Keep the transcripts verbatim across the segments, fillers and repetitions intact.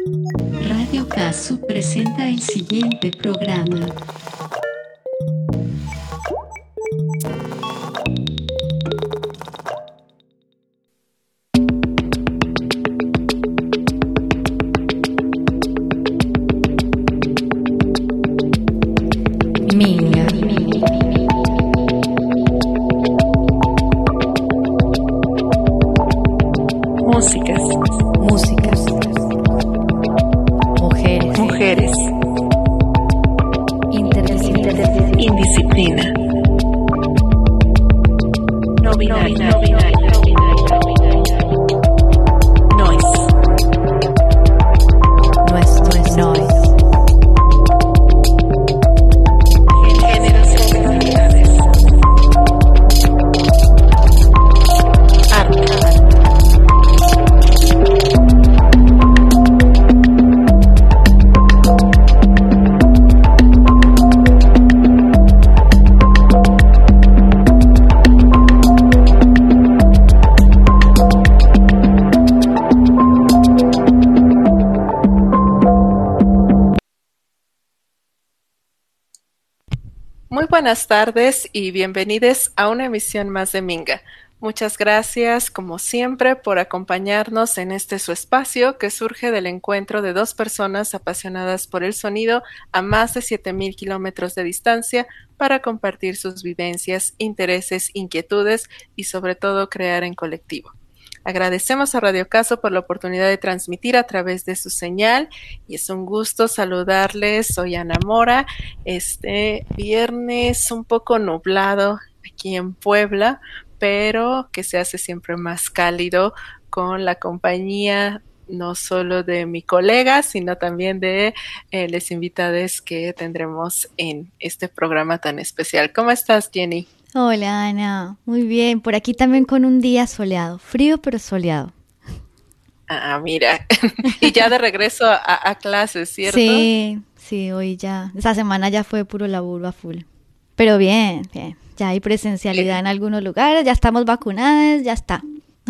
Radio Casu presenta el siguiente programa. Minga. Músicas. Músicas. Mujeres. Mujeres. Interdisciplina. Indisciplina. No binario. No binario. No binario. Noise. Nuestro es noise. Géneros y comunidades. Arte. Muy buenas tardes y bienvenidos a una emisión más de Minga. Muchas gracias, como siempre, por acompañarnos en este su espacio que surge del encuentro de dos personas apasionadas por el sonido a más de siete mil kilómetros de distancia para compartir sus vivencias, intereses, inquietudes y sobre todo crear en colectivo. Agradecemos a Radio Caso por la oportunidad de transmitir a través de su señal y es un gusto saludarles. Soy Ana Mora. Este viernes un poco nublado aquí en Puebla, pero que se hace siempre más cálido con la compañía no solo de mi colega, sino también de eh, los invitados que tendremos en este programa tan especial. ¿Cómo estás, Jenny? Hola, Ana. Muy bien. Por aquí también con un día soleado. Frío, pero soleado. Ah, mira. Y ya de regreso a, a clases, ¿cierto? Sí, sí, hoy ya. Esa semana ya fue puro laburo a full. Pero bien, bien. Ya hay presencialidad en algunos lugares, ya estamos vacunadas, ya está.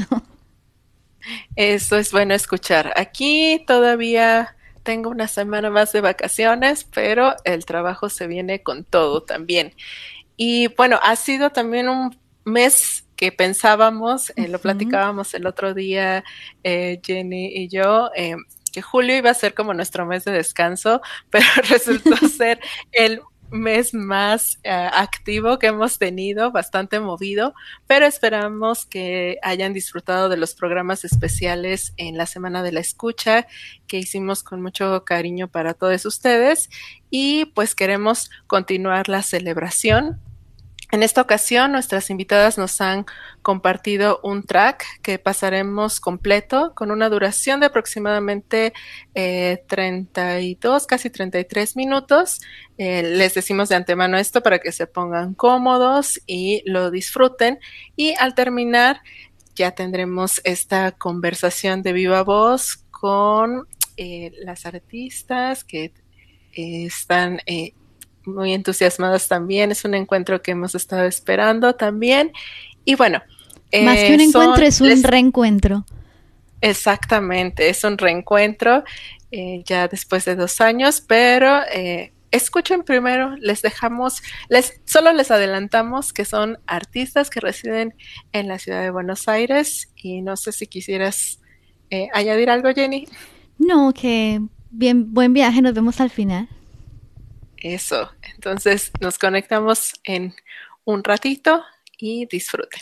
Eso es bueno escuchar. Aquí todavía tengo una semana más de vacaciones, pero el trabajo se viene con todo también. Y bueno, ha sido también un mes que pensábamos, eh, lo Ujú. platicábamos el otro día, eh, Jenny y yo, eh, que julio iba a ser como nuestro mes de descanso, pero resultó ser el mes más eh, activo que hemos tenido, bastante movido, pero esperamos que hayan disfrutado de los programas especiales en la Semana de la Escucha que hicimos con mucho cariño para todos ustedes y pues queremos continuar la celebración. En esta ocasión, nuestras invitadas nos han compartido un track que pasaremos completo con una duración de aproximadamente eh, treinta y dos, casi treinta y tres minutos. Eh, les decimos de antemano esto para que se pongan cómodos y lo disfruten. Y al terminar, ya tendremos esta conversación de viva voz con eh, las artistas que eh, están eh, muy entusiasmadas también. Es un encuentro que hemos estado esperando también. Y bueno, Más que eh, un encuentro, son, es un les, reencuentro. exactamente, es un reencuentro eh, ya después de dos años, pero eh, escuchen primero, les dejamos, les, solo les adelantamos que son artistas que residen en la ciudad de Buenos Aires y no sé si quisieras eh, añadir algo, Jenny. No, que bien, buen viaje, nos vemos al final. Eso, entonces nos conectamos en un ratito y disfruten.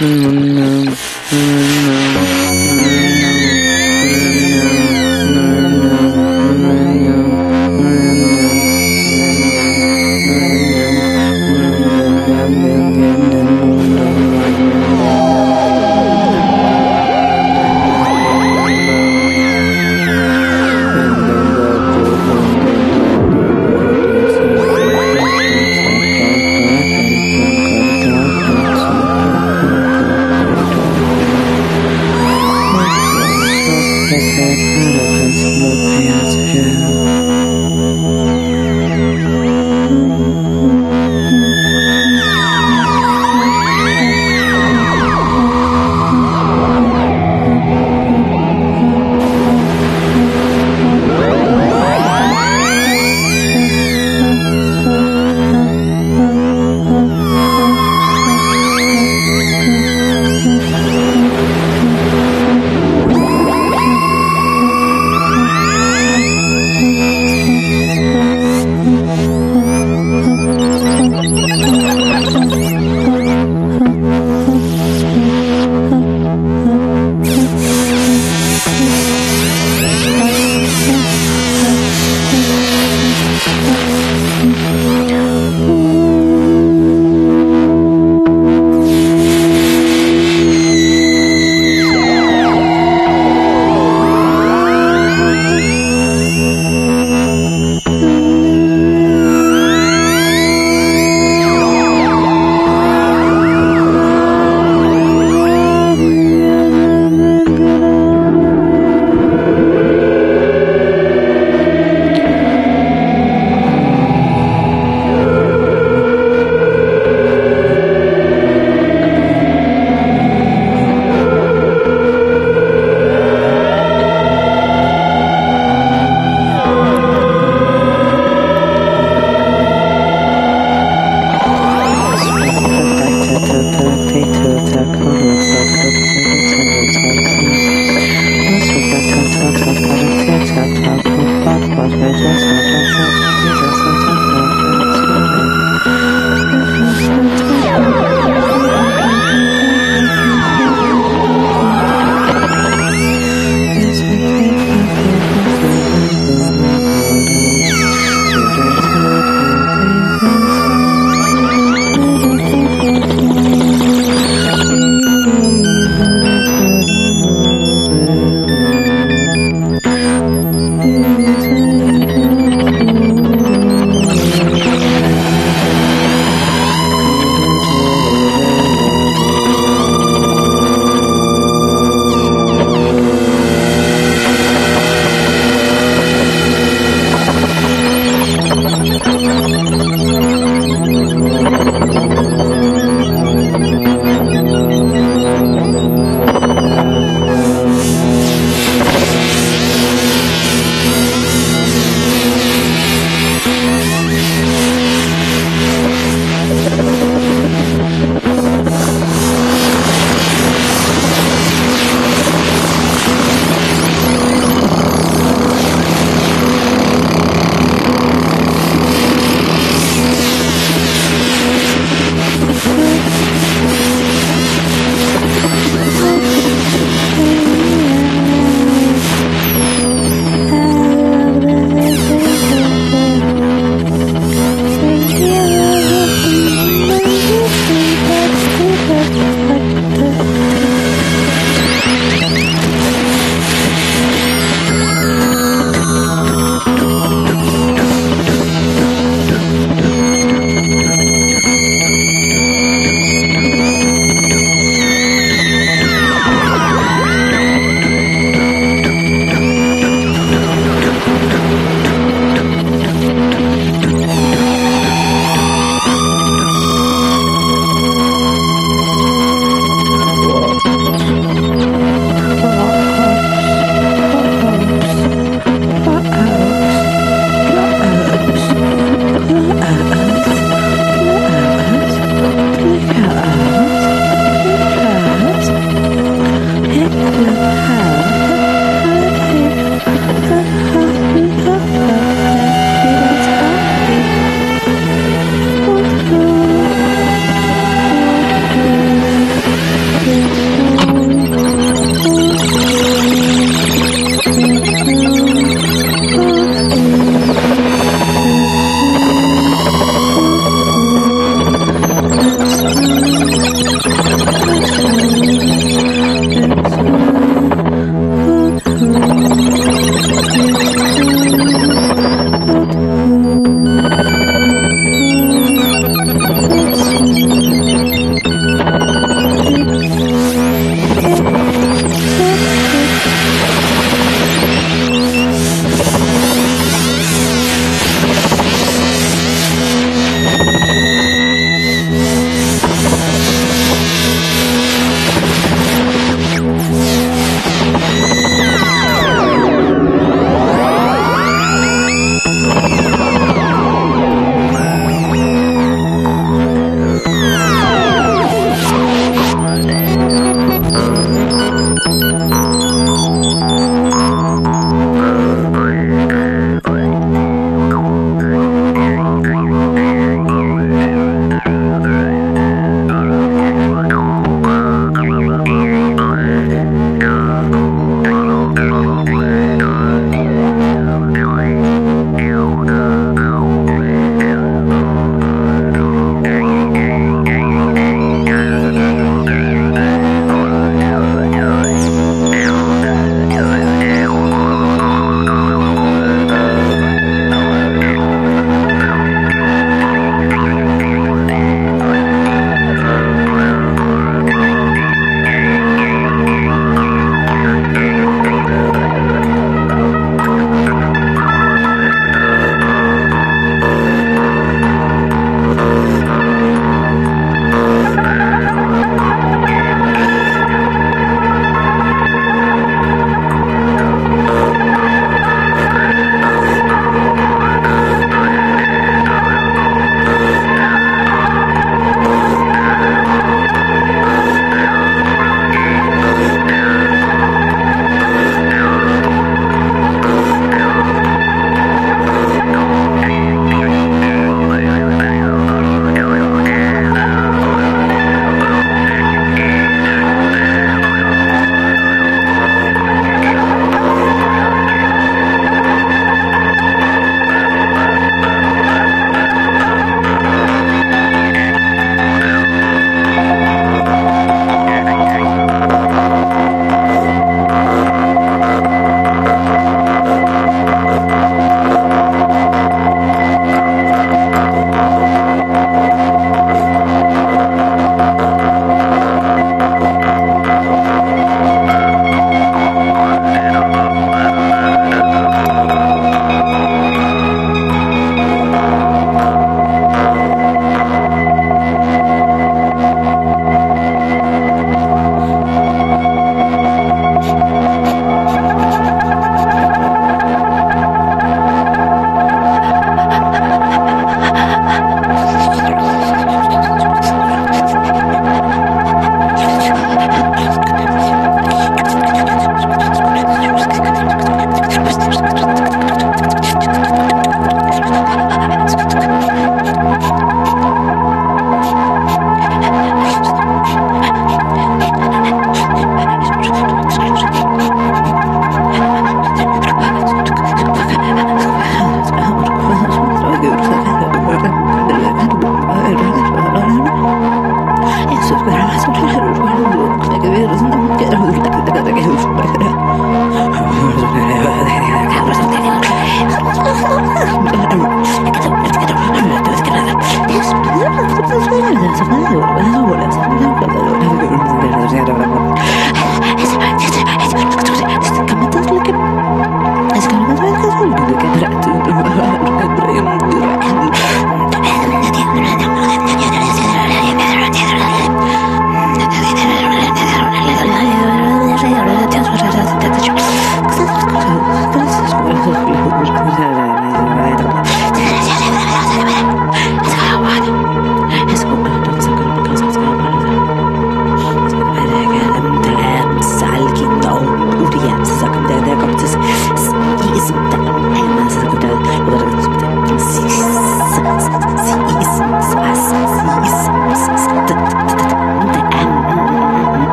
Thank you.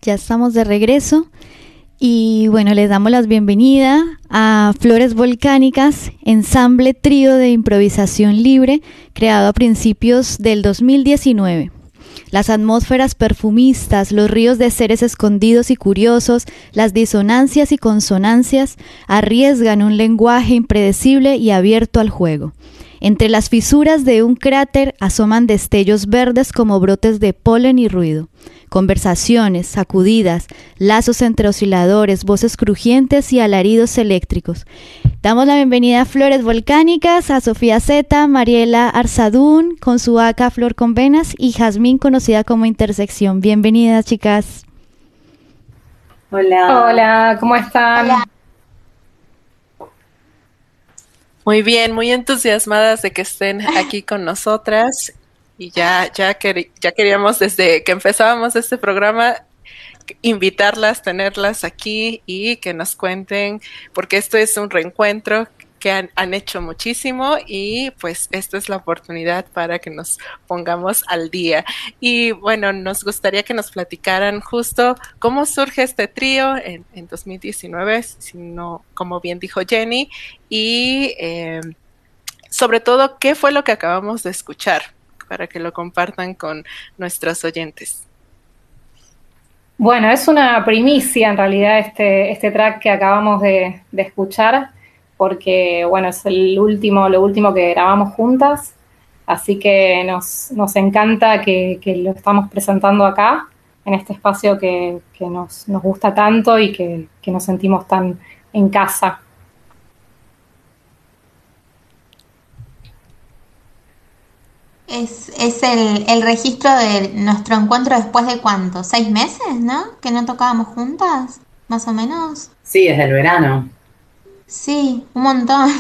ya estamos de regreso y bueno, les damos la bienvenida a Flores Volcánicas, ensamble trío de improvisación libre creado a principios del dos mil diecinueve. Las atmósferas perfumistas, los ríos de seres escondidos y curiosos, las disonancias y consonancias arriesgan un lenguaje impredecible y abierto al juego. Entre las fisuras de un cráter asoman destellos verdes como brotes de polen y ruido. Conversaciones, sacudidas, lazos entre osciladores, voces crujientes y alaridos eléctricos. Damos la bienvenida a Flores Volcánicas, a Sofía Zeta, Mariela Arzadún, con su A K A Flor con Venas y Jazmín, conocida como Intersección. Bienvenidas, chicas. Hola. Hola, ¿cómo están? Hola. Muy bien, muy entusiasmadas de que estén aquí con nosotras y ya, ya, quer- ya queríamos desde que empezábamos este programa invitarlas, tenerlas aquí y que nos cuenten, porque esto es un reencuentro que han, han hecho muchísimo y pues esta es la oportunidad para que nos pongamos al día. Y bueno, nos gustaría que nos platicaran justo cómo surge este trío en, en dos mil diecinueve, sino, como bien dijo Jenny, y eh, sobre todo, ¿qué fue lo que acabamos de escuchar? Para que lo compartan con nuestros oyentes. Bueno, es una primicia en realidad este, este track que acabamos de, de escuchar, porque bueno, es el último, lo último que grabamos juntas, así que nos, nos encanta que, que lo estamos presentando acá, en este espacio que, que nos, nos gusta tanto y que, que nos sentimos tan en casa. Es, es el, el registro de nuestro encuentro después de ¿cuánto? ¿Seis meses, no? ¿Que no tocábamos juntas? ¿Más o menos? Sí, desde el verano. Sí, un montón.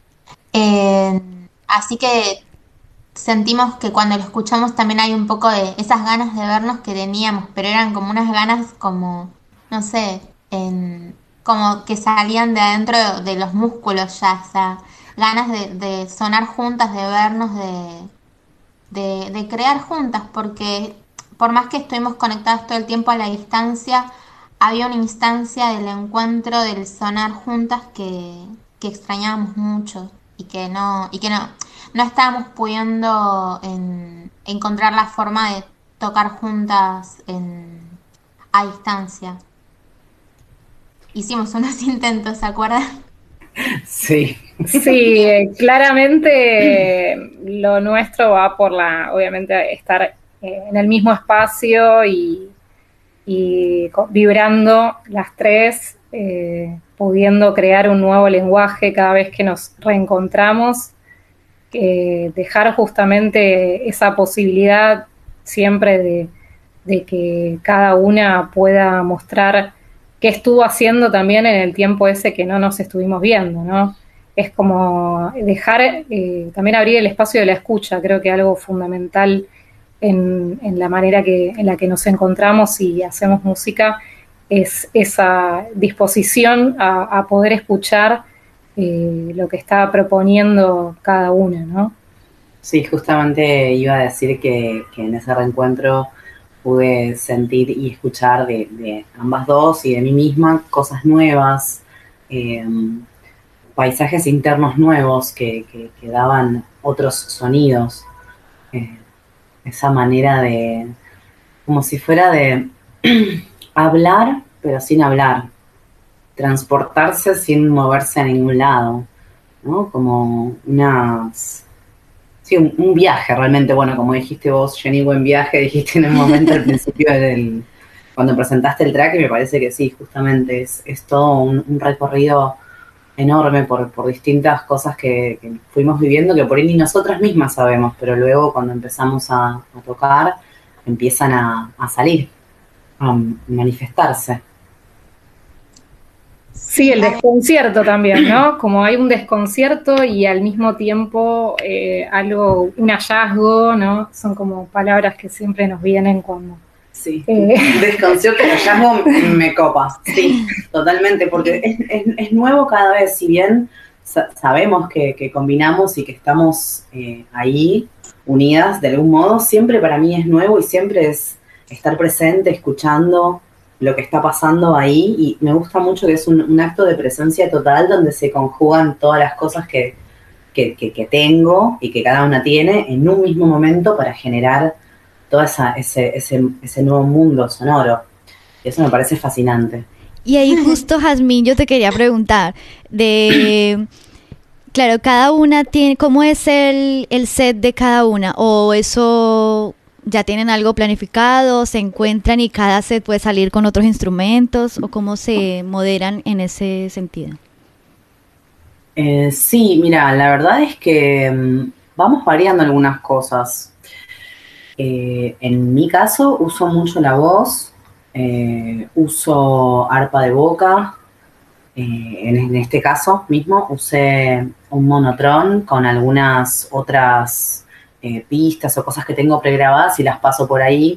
Eh, así que sentimos que cuando lo escuchamos también hay un poco de esas ganas de vernos que teníamos, pero eran como unas ganas como, no sé, en, como que salían de adentro de los músculos ya, o sea, ganas de, de sonar juntas, de vernos, de... De, de crear juntas, porque por más que estuvimos conectadas todo el tiempo a la distancia, había una instancia del encuentro, del sonar juntas que, que extrañábamos mucho y que no, y que no, no estábamos pudiendo en, encontrar la forma de tocar juntas en, a distancia. Hicimos unos intentos, ¿se acuerdan? Sí. Sí, eh, claramente eh, lo nuestro va por la, obviamente, estar eh, en el mismo espacio y, y co- vibrando las tres, eh, pudiendo crear un nuevo lenguaje cada vez que nos reencontramos, eh, dejar justamente esa posibilidad siempre de, de que cada una pueda mostrar qué estuvo haciendo también en el tiempo ese que no nos estuvimos viendo, ¿no? Es como dejar, eh, también abrir el espacio de la escucha, creo que algo fundamental en, en la manera que, en la que nos encontramos y hacemos música, es esa disposición a, a poder escuchar eh, lo que está proponiendo cada una, ¿no? Sí, justamente iba a decir que, que en ese reencuentro pude sentir y escuchar de, de ambas dos y de mí misma cosas nuevas, eh, paisajes internos nuevos que, que, que daban otros sonidos, eh, esa manera de, como si fuera de hablar, pero sin hablar, transportarse sin moverse a ningún lado, ¿no? Como unas... Sí, un, un viaje realmente, bueno, como dijiste vos, Jenny, buen viaje, dijiste en un momento al principio del, cuando presentaste el track, y me parece que sí, justamente es, es todo un, un recorrido enorme por, por distintas cosas que, que fuimos viviendo, que por ahí ni nosotras mismas sabemos, pero luego cuando empezamos a, a tocar, empiezan a, a salir, a manifestarse. Sí, el desconcierto también, ¿no? Como hay un desconcierto y al mismo tiempo eh, algo, un hallazgo, ¿no? Son como palabras que siempre nos vienen cuando... Sí, eh. desconcierto y hallazgo me copa, sí, totalmente, porque es, es, es nuevo cada vez, si bien sa- sabemos que, que combinamos y que estamos eh, ahí unidas de algún modo, siempre para mí es nuevo y siempre es estar presente, escuchando, lo que está pasando ahí, y me gusta mucho que es un, un acto de presencia total donde se conjugan todas las cosas que, que, que, que tengo y que cada una tiene en un mismo momento para generar todo esa, ese, ese, ese nuevo mundo sonoro. Y eso me parece fascinante. Y ahí justo, Jazmín, yo te quería preguntar, de, claro, cada una tiene, ¿cómo es el, el set de cada una? ¿O eso ya tienen algo planificado, se encuentran y cada set puede salir con otros instrumentos? ¿O cómo se moderan en ese sentido? Eh, sí, mira, la verdad es que um, vamos variando algunas cosas. Eh, en mi caso uso mucho la voz. Eh, uso arpa de boca, eh, en, en este caso mismo usé un monotron con algunas otras eh, pistas o cosas que tengo pregrabadas y las paso por ahí.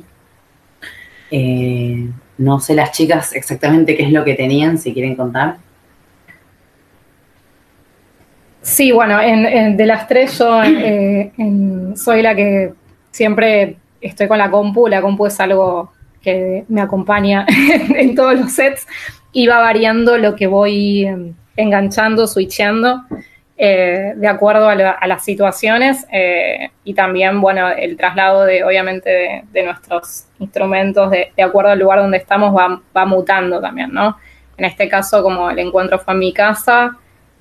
Eh, no sé las chicas exactamente qué es lo que tenían, si quieren contar. Sí, bueno, en, en, de las tres yo eh, en, soy la que siempre estoy con la compu, la compu es algo que me acompaña en todos los sets, y va variando lo que voy enganchando, switchando, eh, de acuerdo a, la, a las situaciones, eh, y también, bueno, el traslado de, obviamente, de, de nuestros instrumentos, de, de acuerdo al lugar donde estamos, va, va mutando también, ¿no? En este caso, como el encuentro fue en mi casa,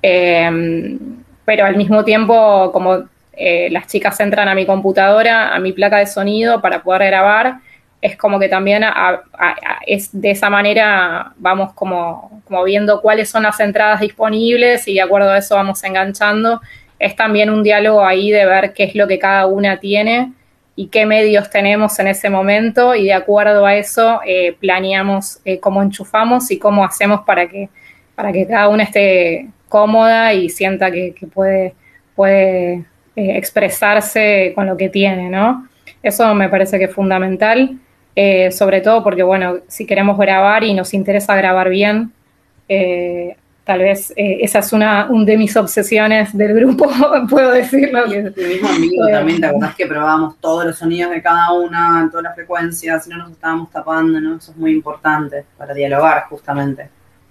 eh, pero al mismo tiempo, como eh, las chicas entran a mi computadora, a mi placa de sonido para poder grabar, es como que también a, a, a, es de esa manera vamos como, como viendo cuáles son las entradas disponibles y de acuerdo a eso vamos enganchando. Es también un diálogo ahí de ver qué es lo que cada una tiene y qué medios tenemos en ese momento, y de acuerdo a eso eh, planeamos eh, cómo enchufamos y cómo hacemos para que, para que cada una esté cómoda y sienta que, que puede, puede eh, expresarse con lo que tiene, ¿no? Eso me parece que es fundamental. Eh, sobre todo porque, bueno, si queremos grabar y nos interesa grabar bien, eh, tal vez eh, esa es una, una de mis obsesiones del grupo, puedo decirlo. Que, el mismo amigo eh, también, ¿te acordás que probábamos todos los sonidos de cada una, todas las frecuencias, y no nos estábamos tapando, ¿no? Eso es muy importante para dialogar, justamente.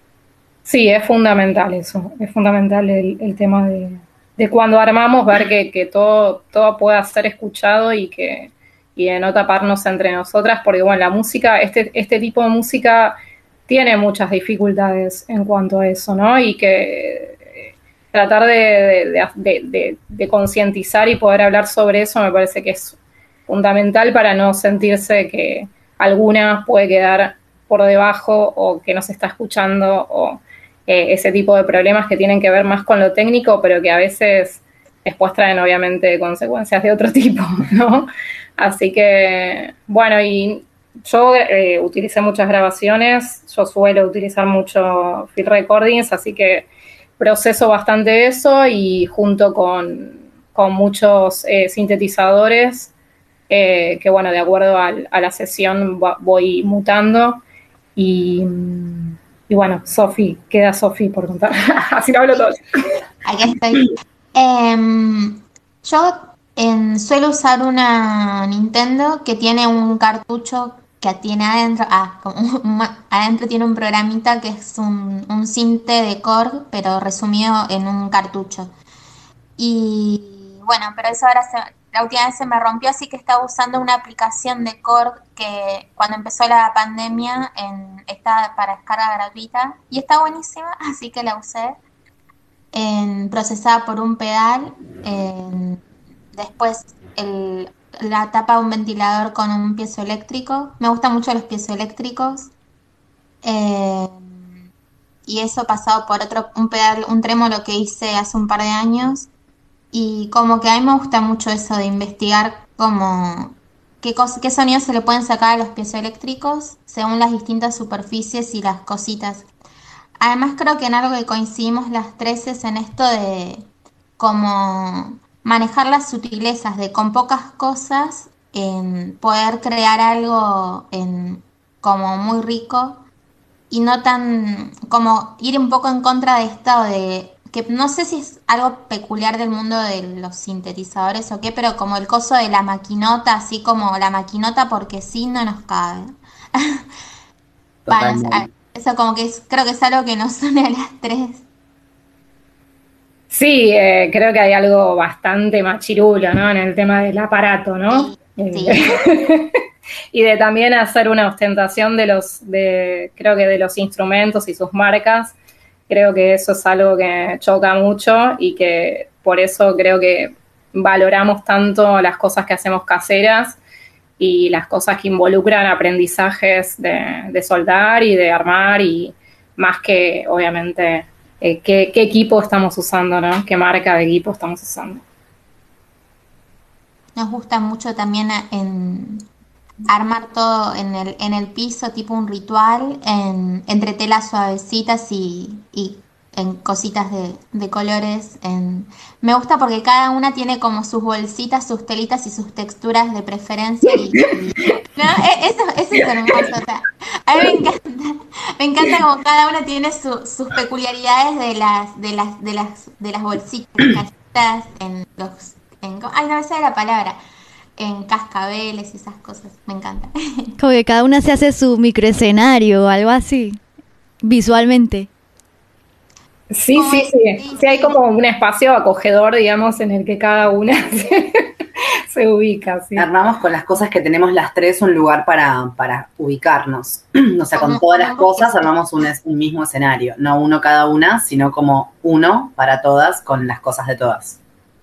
Sí, es fundamental eso, es fundamental el, el tema de, de cuando armamos, ver que, que todo, todo pueda ser escuchado y que y de no taparnos entre nosotras, porque bueno, la música, este, este tipo de música tiene muchas dificultades en cuanto a eso, ¿no? Y que eh, tratar de, de, de, de, de concientizar y poder hablar sobre eso me parece que es fundamental para no sentirse que alguna puede quedar por debajo o que no se está escuchando, o eh, ese tipo de problemas que tienen que ver más con lo técnico, pero que a veces después traen obviamente consecuencias de otro tipo, ¿no? Así que, bueno, y yo eh, utilicé muchas grabaciones, yo suelo utilizar mucho field recordings, así que proceso bastante eso, y junto con, con muchos eh, sintetizadores, eh, que bueno, de acuerdo al, a la sesión voy mutando, y, y bueno, Sofi, queda Sofi por contar, así lo hablo todo. Aquí estoy. Um, yo En, suelo usar una Nintendo que tiene un cartucho que tiene adentro, ah, como un, adentro tiene un programita que es un, un sinte de Korg, pero resumido en un cartucho. Y bueno, pero eso ahora se, la última vez se me rompió, así que estaba usando una aplicación de Korg que cuando empezó la pandemia en, está para descarga gratuita y está buenísima, así que la usé, en, procesada por un pedal. En, Después el, la tapa de un ventilador con un piezoeléctrico. Me gustan mucho los piezoeléctricos. Eh, y eso pasado por otro, un pedal, un trémolo que hice hace un par de años. Y como que a mí me gusta mucho eso de investigar como qué, cos, qué sonidos se le pueden sacar a los piezoeléctricos según las distintas superficies y las cositas. Además creo que en algo que coincidimos las tres es en esto de como manejar las sutilezas de con pocas cosas en poder crear algo en, como muy rico, y no tan como ir un poco en contra de esto de que no sé si es algo peculiar del mundo de los sintetizadores o qué, pero como el coso de la maquinota, así como la maquinota porque sí no nos cabe. Bueno, eso como que es, creo que es algo que nos une a las tres. Sí, eh, creo que hay algo bastante machirulo, ¿no? En el tema del aparato, ¿no? Sí, sí. Eh, y de también hacer una ostentación de los, de, creo que de los instrumentos y sus marcas. Creo que eso es algo que choca mucho y que por eso creo que valoramos tanto las cosas que hacemos caseras y las cosas que involucran aprendizajes de, de soldar y de armar, y más que, obviamente, eh, qué, qué equipo estamos usando, ¿no? Qué marca de equipo estamos usando. Nos gusta mucho también en armar todo en el, en el piso, tipo un ritual, en, entre telas suavecitas y, y en cositas de, de colores. En, me gusta porque cada una tiene como sus bolsitas, sus telitas y sus texturas de preferencia. Y, y ¿no? Eso, eso es hermoso. O sea, a mí me encanta, me encanta como cada una tiene su, sus peculiaridades de las, de las, de las, de las bolsitas, las cajitas, en los, en, ay, no me sale la palabra. En cascabeles y esas cosas, me encanta. Como que cada una se hace su microescenario o algo así, visualmente. Sí, sí, sí. Sí, hay como un espacio acogedor, digamos, en el que cada una se, se ubica. Sí. Armamos con las cosas que tenemos las tres un lugar para, para ubicarnos. O sea, con todas las cosas armamos un, un mismo escenario. No uno cada una, sino como uno para todas con las cosas de todas.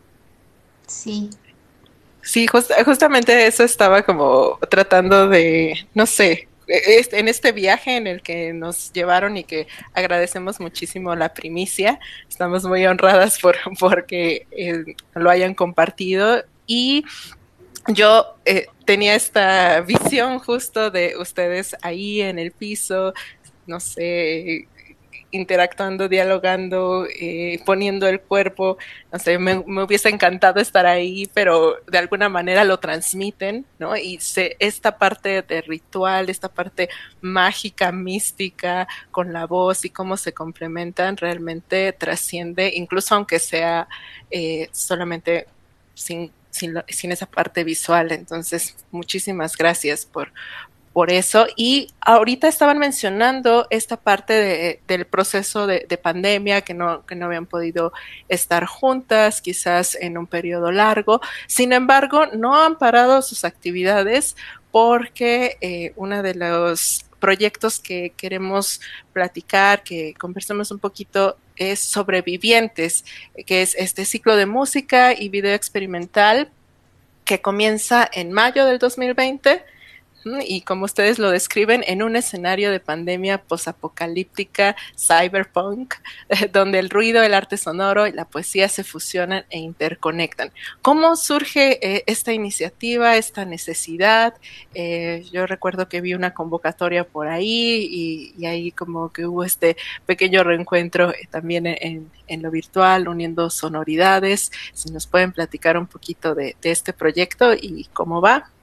Sí. Sí, just, justamente eso estaba como tratando de, no sé, en este viaje en el que nos llevaron y que agradecemos muchísimo la primicia, estamos muy honradas por porque eh, lo hayan compartido, y yo eh, tenía esta visión justo de ustedes ahí en el piso, no sé, interactuando, dialogando, eh, poniendo el cuerpo, no sé, me, me hubiese encantado estar ahí, pero de alguna manera lo transmiten, ¿no? Y se, esta parte de ritual, esta parte mágica, mística, con la voz y cómo se complementan, realmente trasciende, incluso aunque sea eh, solamente sin, sin, sin esa parte visual. Entonces, muchísimas gracias por por eso. Y ahorita estaban mencionando esta parte de, del proceso de, de pandemia, que no, que no habían podido estar juntas, quizás en un periodo largo. Sin embargo, no han parado sus actividades porque eh, uno de los proyectos que queremos platicar, que conversemos un poquito, es sobre Vivientes, que es este ciclo de música y video experimental que comienza en mayo del dos mil veinte. Y como ustedes lo describen, en un escenario de pandemia posapocalíptica, cyberpunk, eh, donde el ruido, el arte sonoro y la poesía se fusionan e interconectan. ¿Cómo surge eh, esta iniciativa, esta necesidad? Eh, yo recuerdo que vi una convocatoria por ahí y, y ahí como que hubo este pequeño reencuentro eh, también en, en lo virtual, uniendo sonoridades. Si nos pueden platicar un poquito de, de este proyecto y cómo va.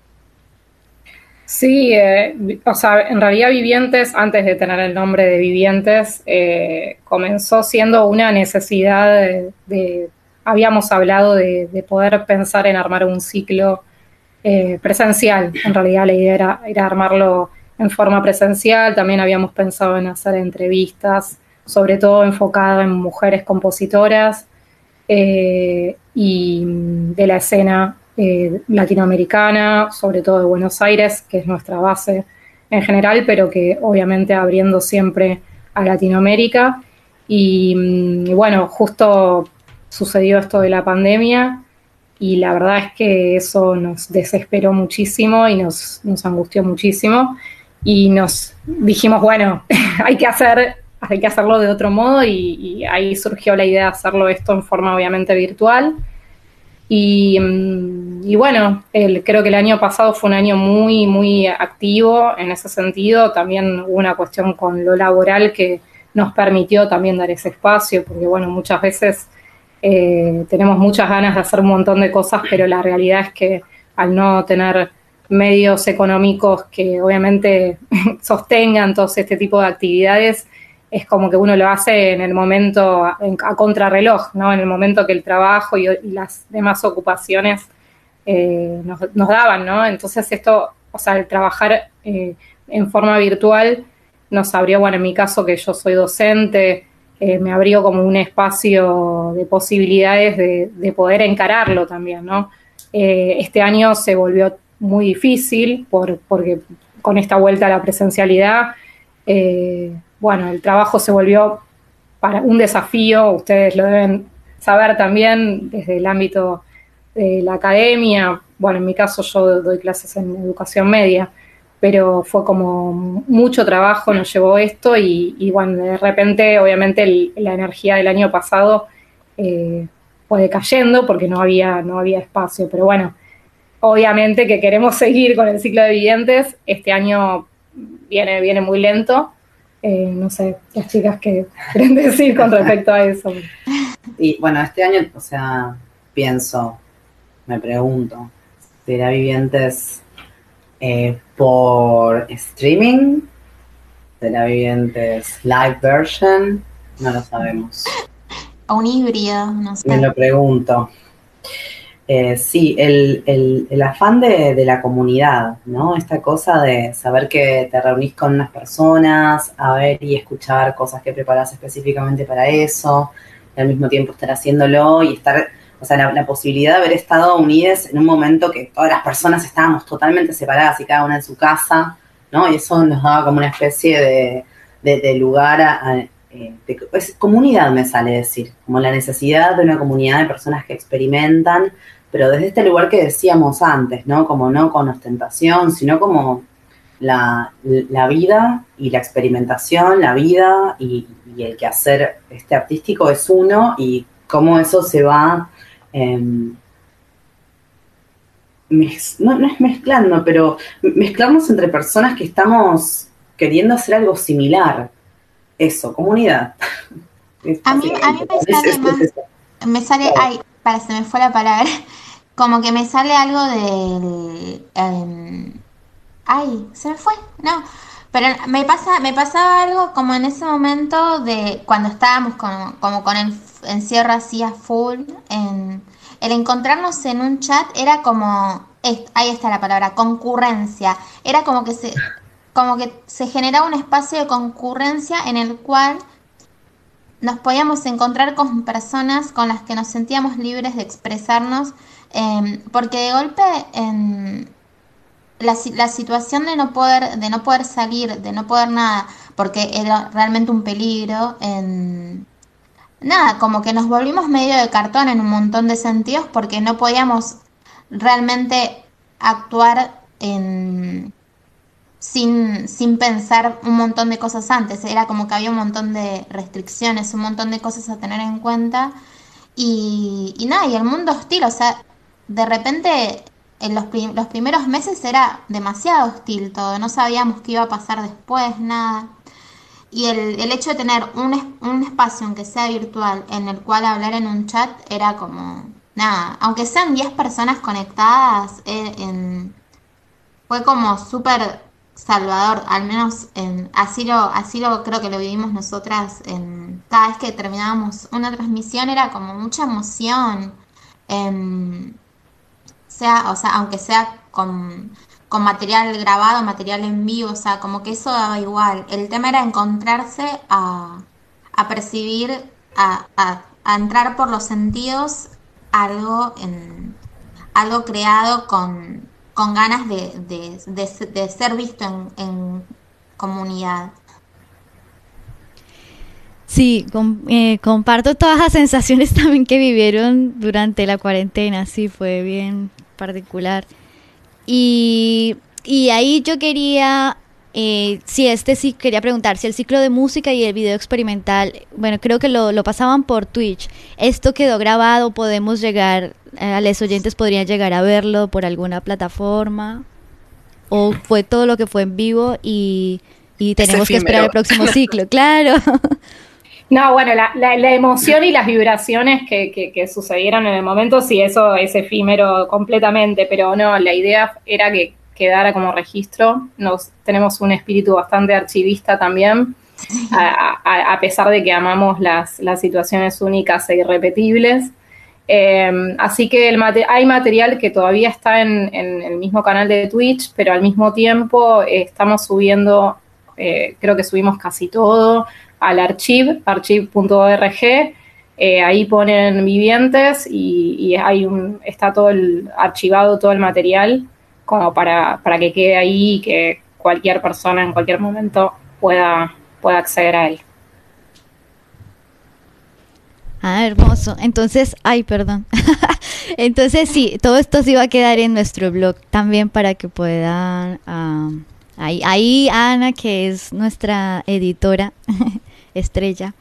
Sí, eh, o sea, en realidad Vivientes, antes de tener el nombre de Vivientes, eh, comenzó siendo una necesidad de, de habíamos hablado de, de poder pensar en armar un ciclo eh, presencial. En realidad la idea era, era armarlo en forma presencial, también habíamos pensado en hacer entrevistas, sobre todo enfocado en mujeres compositoras eh, y de la escena Eh, latinoamericana, sobre todo de Buenos Aires, que es nuestra base en general, pero que obviamente abriendo siempre a Latinoamérica. Y, y bueno, justo sucedió esto de la pandemia y la verdad es que eso nos desesperó muchísimo y nos, nos angustió muchísimo y nos dijimos, bueno, hay que hacer, hay que hacerlo de otro modo y, y ahí surgió la idea de hacerlo esto en forma obviamente virtual. Y, y bueno, el, creo que el año pasado fue un año muy, muy activo en ese sentido. También hubo una cuestión con lo laboral que nos permitió también dar ese espacio, porque bueno, muchas veces eh, tenemos muchas ganas de hacer un montón de cosas, pero la realidad es que al no tener medios económicos que obviamente sostengan todo este tipo de actividades, es como que uno lo hace en el momento, a, a contrarreloj, ¿no? En el momento que el trabajo y, y las demás ocupaciones eh, nos, nos daban, ¿no? Entonces esto, o sea, el trabajar eh, en forma virtual nos abrió, bueno, en mi caso que yo soy docente, eh, me abrió como un espacio de posibilidades de, de poder encararlo también, ¿no? Eh, este año se volvió muy difícil por, porque con esta vuelta a la presencialidad, eh, bueno, el trabajo se volvió para un desafío, ustedes lo deben saber también desde el ámbito de la academia. Bueno, en mi caso yo doy clases en educación media, pero fue como mucho trabajo nos llevó esto y, y bueno, de repente obviamente el, la energía del año pasado eh, fue decayendo porque no había, no había espacio, pero bueno, obviamente que queremos seguir con el ciclo de videntes. Este año viene, viene muy lento. Eh, no sé, las chicas que quieren decir con respecto a eso. Y bueno, este año, o sea, pienso, me pregunto, ¿será Vivientes eh, por streaming? ¿Será Vivientes live version? No lo sabemos. O un híbrido, no sé. Me lo pregunto. Eh, sí, el, el, el afán de, de la comunidad, ¿no? Esta cosa de saber que te reunís con unas personas, a ver y escuchar cosas que preparás específicamente para eso, y al mismo tiempo estar haciéndolo y estar, o sea, la, la posibilidad de haber estado unidas en un momento que todas las personas estábamos totalmente separadas y cada una en su casa, ¿no? Y eso nos daba como una especie de, de, de lugar a, a eh, de, es, comunidad me sale decir, como la necesidad de una comunidad de personas que experimentan, pero desde este lugar que decíamos antes, ¿no? Como no con ostentación, sino como la, la vida y la experimentación, la vida y, y el quehacer este artístico es uno y cómo eso se va, eh, mez, no, no es mezclando, pero mezclarnos entre personas que estamos queriendo hacer algo similar. Eso, comunidad. A mí, a mí me sale más, me sale, ay, para, se me fue la palabra, como que me sale algo del, um, ay, se me fue, no, pero me pasa, me pasaba algo como en ese momento de cuando estábamos con, como con el encierro así a full, en, el encontrarnos en un chat era como, ahí está la palabra, concurrencia, era como que se, como que se generaba un espacio de concurrencia en el cual nos podíamos encontrar con personas con las que nos sentíamos libres de expresarnos, eh, porque de golpe eh, la, la situación de no poder, de no poder salir, de no poder nada, porque era realmente un peligro, eh, nada, como que nos volvimos medio de cartón en un montón de sentidos porque no podíamos realmente actuar en... Sin, sin pensar un montón de cosas antes, era como que había un montón de restricciones, un montón de cosas a tener en cuenta y, y nada, y el mundo hostil, o sea, de repente en los, prim los primeros meses era demasiado hostil todo, no sabíamos qué iba a pasar después, nada, y el, el hecho de tener un, es un espacio, aunque sea virtual, en el cual hablar en un chat era como, nada, aunque sean diez personas conectadas, eh, en, fue como súper salvador, al menos en, así lo así lo creo que lo vivimos nosotras. En, cada vez que terminábamos una transmisión era como mucha emoción, en, sea, o sea, aunque sea con, con material grabado, material en vivo, o sea, como que eso daba igual. El tema era encontrarse a, a percibir, a, a, a entrar por los sentidos algo en algo creado con con ganas de, de, de, de ser visto en, en comunidad. Sí, com, eh, comparto todas las sensaciones también que vivieron durante la cuarentena, sí, fue bien particular. Y, y ahí yo quería, eh, si este sí, quería preguntar si el ciclo de música y el video experimental, bueno, creo que lo, lo pasaban por Twitch, ¿esto quedó grabado? ¿Podemos llegar, a los oyentes podrían llegar a verlo por alguna plataforma? ¿O fue todo lo que fue en vivo y, y tenemos que esperar el próximo ciclo? Claro. No, bueno, la, la, la emoción y las vibraciones que, que, que sucedieron en el momento, sí, eso es efímero completamente, pero no, la idea era que quedara como registro. Nos tenemos un espíritu bastante archivista también, a, a, a pesar de que amamos las, las situaciones únicas e irrepetibles. Eh, así que el mate hay material que todavía está en, en el mismo canal de Twitch, pero al mismo tiempo eh, estamos subiendo eh, creo que subimos casi todo al archive, archive punto org. Eh, ahí ponen vivientes y, y hay un, está todo el archivado, todo el material, como para, para que quede ahí y que cualquier persona en cualquier momento pueda, pueda acceder a él. Ah, hermoso. Entonces, ay, perdón. Entonces, sí, todo esto sí va a quedar en nuestro blog también para que puedan... Um, ahí, ahí Ana, que es nuestra editora estrella.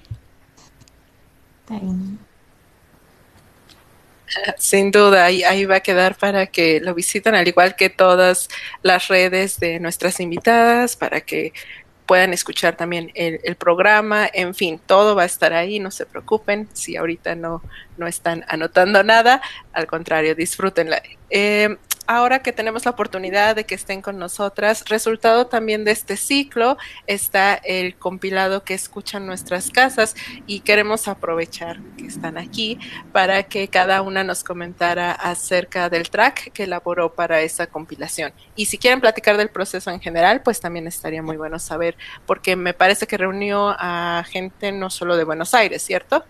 Sin duda, ahí, ahí va a quedar para que lo visiten, al igual que todas las redes de nuestras invitadas, para que puedan escuchar también el, el programa. En fin, todo va a estar ahí, no se preocupen si ahorita no, no están anotando nada, al contrario, disfrútenla. Eh, ahora que tenemos la oportunidad de que estén con nosotras, resultado también de este ciclo está el compilado que escuchan nuestras casas, y queremos aprovechar que están aquí para que cada una nos comentara acerca del track que elaboró para esa compilación. Y si quieren platicar del proceso en general, pues también estaría muy bueno saber, porque me parece que reunió a gente no solo de Buenos Aires, ¿cierto?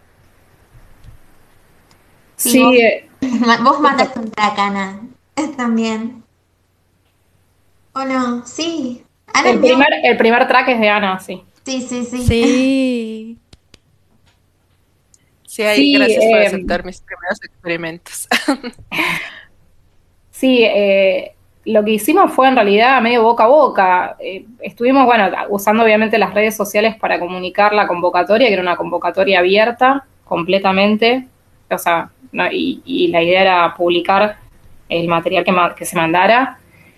Sí, Sí, vos, eh, vos mandaste un track, Ana, también. ¿O no? Sí. Ana el envió. primer, el primer track es de Ana, sí. Sí, sí, sí. Sí. Sí, ahí, Sí, gracias por eh, aceptar mis primeros experimentos. Sí, eh, lo que hicimos fue en realidad medio boca a boca. Eh, estuvimos, bueno, usando obviamente las redes sociales para comunicar la convocatoria, que era una convocatoria abierta completamente, o sea, no, y, y la idea era publicar el material que, ma- que se mandara.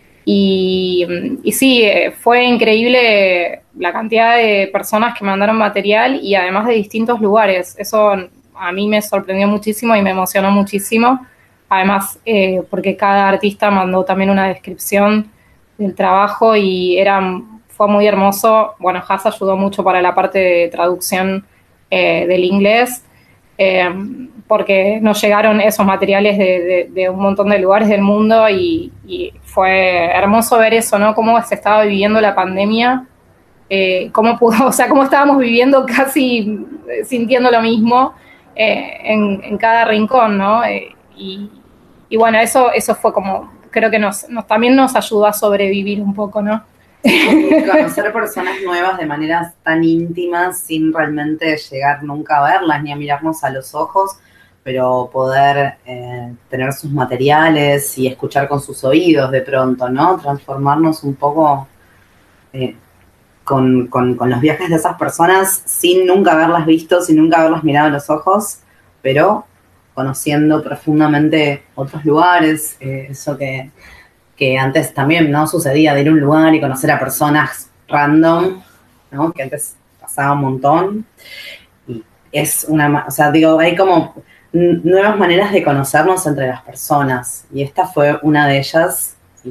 Y, y sí, eh, fue increíble la cantidad de personas que mandaron material y además de distintos lugares. Eso a mí me sorprendió muchísimo y me emocionó muchísimo. Además, eh, porque cada artista mandó también una descripción del trabajo y era, fue muy hermoso. Bueno, Has ayudó mucho para la parte de traducción eh, del inglés, eh, porque nos llegaron esos materiales de, de, de un montón de lugares del mundo y, y fue hermoso ver eso, ¿no? Cómo se estaba viviendo la pandemia, eh, cómo pudo, o sea, cómo estábamos viviendo casi sintiendo lo mismo eh, en, en cada rincón, ¿no? Eh, y, y bueno, eso, eso fue como, creo que nos, nos también nos ayudó a sobrevivir un poco, ¿no? Conocer personas nuevas de maneras tan íntimas sin realmente llegar nunca a verlas ni a mirarnos a los ojos, pero poder eh, tener sus materiales y escuchar con sus oídos de pronto, ¿no? Transformarnos un poco eh, con, con, con los viajes de esas personas sin nunca haberlas visto, sin nunca haberlas mirado a los ojos, pero conociendo profundamente otros lugares, eh, eso que... que antes también no sucedía, de ir a un lugar y conocer a personas random, ¿no? Que antes pasaba un montón. Y es una, o sea, digo, hay como nuevas maneras de conocernos entre las personas. Y esta fue una de ellas y,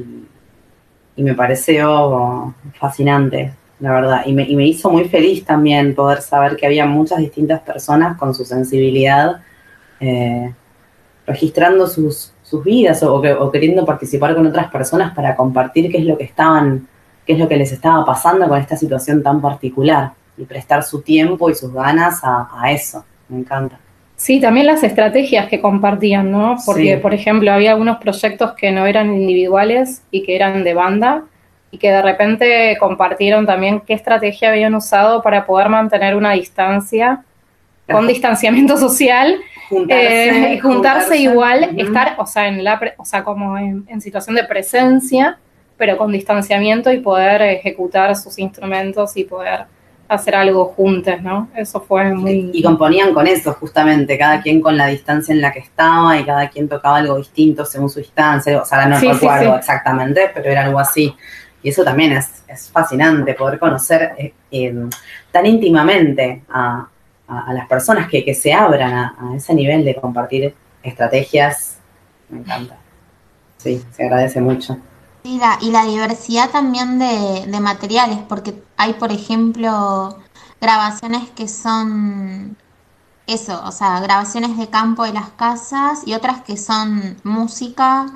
y me pareció fascinante, la verdad. Y me, y me hizo muy feliz también poder saber que había muchas distintas personas con su sensibilidad eh, registrando sus sus vidas o, o queriendo participar con otras personas para compartir qué es lo que estaban, qué es lo que les estaba pasando con esta situación tan particular y prestar su tiempo y sus ganas a, a eso. Me encanta. Sí, también las estrategias que compartían, ¿no? Porque, Sí. por ejemplo, había algunos proyectos que no eran individuales y que eran de banda y que de repente compartieron también qué estrategia habían usado para poder mantener una distancia con distanciamiento social, Juntarse, eh, juntarse, juntarse igual, uh-huh. estar, o sea, en la, pre, o sea, como en, en situación de presencia, pero con distanciamiento y poder ejecutar sus instrumentos y poder hacer algo juntos, ¿no? Eso fue muy... Y, y componían con eso, justamente, cada quien con la distancia en la que estaba y cada quien tocaba algo distinto según su distancia, o sea, no sí, recuerdo sí, sí. exactamente, pero era algo así. Y eso también es, es fascinante, poder conocer eh, eh, tan íntimamente a, a, a las personas que, que se abran a, a ese nivel de compartir estrategias. Me encanta. Sí, se agradece mucho. Y la, y la diversidad también de, de materiales, porque hay, por ejemplo, grabaciones que son eso, o sea, grabaciones de campo de las casas y otras que son música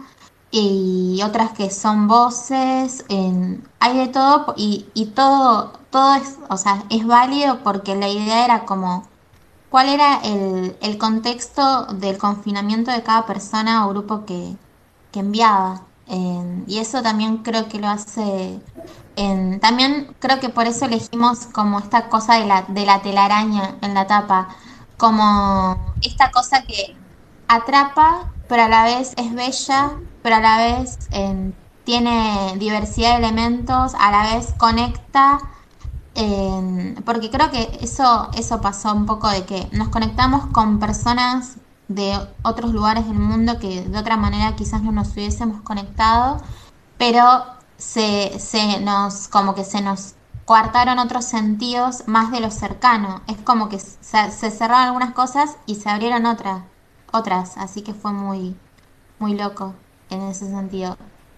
y otras que son voces, en, hay de todo y, y todo, todo es, o sea, es válido porque la idea era como cuál era el, el contexto del confinamiento de cada persona o grupo que, que enviaba. Eh, y eso también creo que lo hace, en- también creo que por eso elegimos como esta cosa de la, de la telaraña en la tapa, como esta cosa que atrapa, pero a la vez es bella, pero a la vez eh, tiene diversidad de elementos, a la vez conecta, eh, porque creo que eso, eso pasó un poco de que nos conectamos con personas de otros lugares del mundo que de otra manera quizás no nos hubiésemos conectado, pero se, se nos, como que se nos coartaron otros sentidos más de lo cercano. Es como que se, se cerraron algunas cosas y se abrieron otras, otras, así que fue muy, muy loco en ese sentido.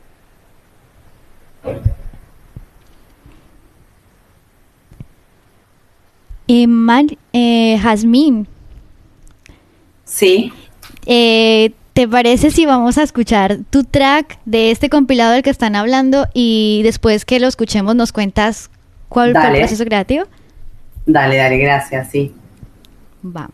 Eh, Mar- eh, Jazmín, Sí, eh, ¿te parece si vamos a escuchar tu track de este compilado del que están hablando y después que lo escuchemos nos cuentas cuál fue el dale, proceso creativo? dale, dale, gracias, sí. Vamos.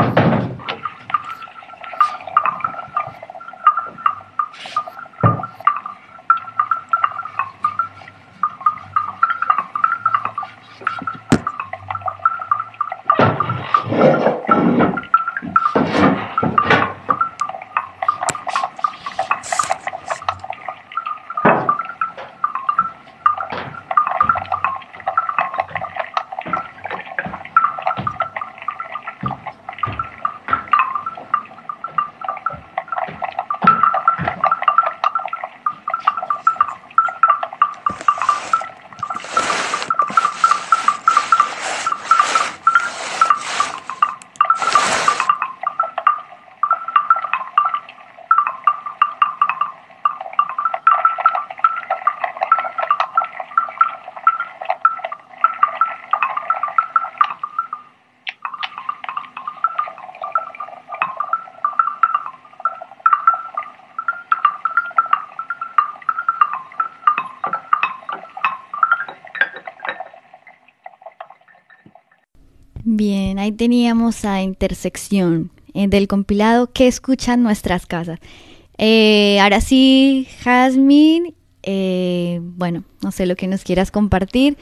Bien, ahí teníamos a Intersección eh, del compilado ¿Qué escuchan nuestras casas? Eh, ahora sí, Jazmín, eh, bueno, no sé lo que nos quieras compartir.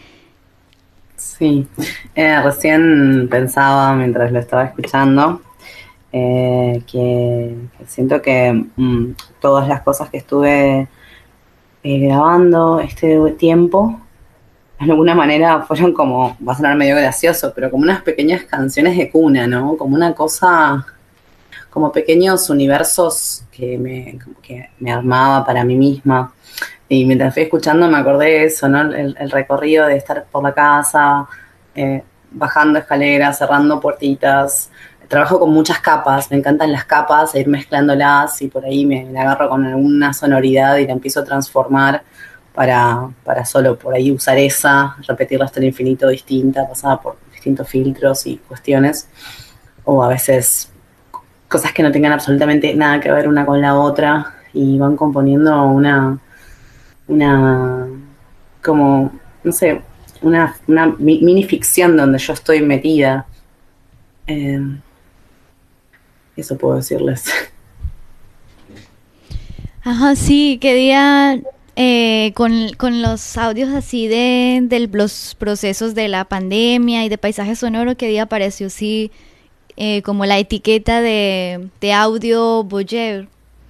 Sí, eh, recién pensaba mientras lo estaba escuchando eh, que, que siento que mm, todas las cosas que estuve eh, grabando este tiempo de alguna manera fueron como, va a sonar medio gracioso, pero como unas pequeñas canciones de cuna, ¿no? Como una cosa, como pequeños universos que me, como que me armaba para mí misma. Y mientras fui escuchando me acordé de eso, ¿no? El, el recorrido de estar por la casa, eh, bajando escaleras, cerrando puertitas. Trabajo con muchas capas, me encantan las capas, e ir mezclándolas y por ahí me, me agarro con alguna sonoridad y la empiezo a transformar para, para solo por ahí usar esa, repetirla hasta el infinito distinta, pasada por distintos filtros y cuestiones, o a veces cosas que no tengan absolutamente nada que ver una con la otra y van componiendo una, una como, no sé, una, una mini ficción donde yo estoy metida. Eh, eso puedo decirles. Ajá, sí, quería eh, con, con los audios así de, de los procesos de la pandemia y de paisaje sonoro, que día apareció sí eh, como la etiqueta de, de audio Voyeur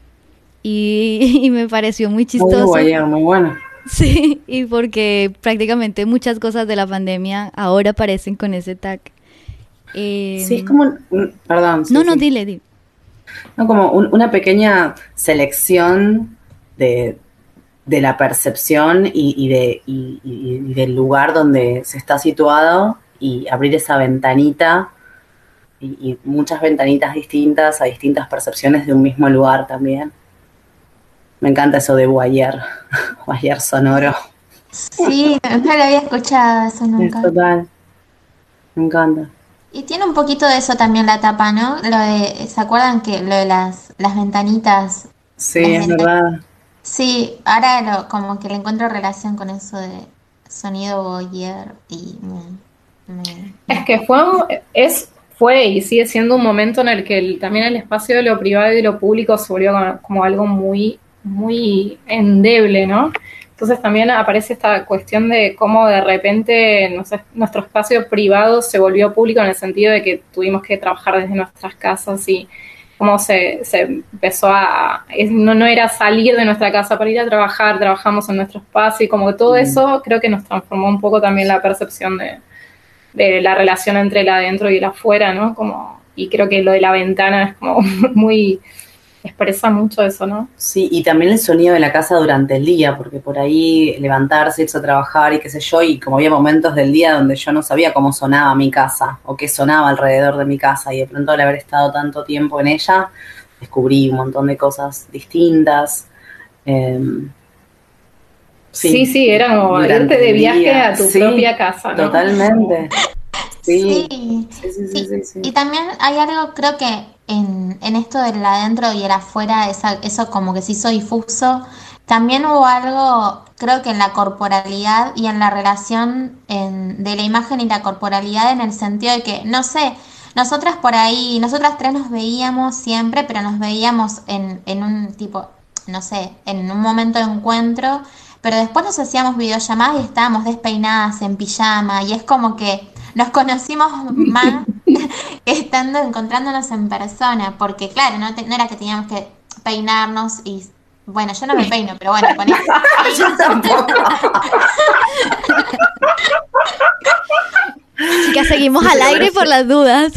y, y me pareció muy chistoso. Muy Voyeur, muy bueno. Sí, y porque prácticamente muchas cosas de la pandemia ahora aparecen con ese tag. Eh, sí, es como un, perdón. Sí, no, no, sí. dile, dile. No, como un, una pequeña selección de, de la percepción y, y, de, y, y del lugar donde se está situado y abrir esa ventanita y, y muchas ventanitas distintas a distintas percepciones de un mismo lugar también. Me encanta eso de Voyeur, Voyeur sonoro. Sí, no lo había escuchado eso nunca. Es total, me encanta. Y tiene un poquito de eso también la tapa, ¿no? Lo de, ¿se acuerdan que lo de las, las ventanitas? Sí, Las es venta- verdad. Sí, ahora lo, como que le encuentro relación con eso de sonido Voyeur y me, me- Es que fue, un- es, fue y sigue siendo un momento en el que el- también el espacio de lo privado y de lo público se volvió como, como algo muy, muy endeble, ¿no? Entonces también aparece esta cuestión de cómo de repente no sé, nuestro espacio privado se volvió público en el sentido de que tuvimos que trabajar desde nuestras casas y cómo se, se empezó a... es- no, no era salir de nuestra casa para ir a trabajar, trabajamos en nuestro espacio y como que todo Mm. eso creo que nos transformó un poco también la percepción de de la relación entre el adentro y el afuera, ¿no? Como, y creo que lo de la ventana es como muy, expresa mucho eso, ¿no? Sí, y también el sonido de la casa durante el día, porque por ahí levantarse, irse a trabajar y qué sé yo, y como había momentos del día donde yo no sabía cómo sonaba mi casa o qué sonaba alrededor de mi casa, y de pronto al haber estado tanto tiempo en ella, descubrí un montón de cosas distintas. Eh, Sí, sí, era como durante irte de el viaje día. a tu Sí, propia casa, ¿no? totalmente. Sí, Sí, sí, sí, sí, sí. sí, sí. Y también hay algo, creo que en, en esto del adentro y el afuera, esa, eso como que se hizo difuso. También hubo algo, creo que en la corporalidad y en la relación en- de la imagen y la corporalidad en el sentido de que, no sé, Nosotras por ahí, nosotras tres nos veíamos siempre, pero nos veíamos en, en un tipo, no sé, en un momento de encuentro, pero después nos hacíamos videollamadas y estábamos despeinadas en pijama y es como que nos conocimos más estando, encontrándonos en persona, porque claro, no, te- no era que teníamos que peinarnos y, bueno, yo no me peino, pero bueno, con eso. Yo tampoco. Chicas, seguimos al aire por las dudas.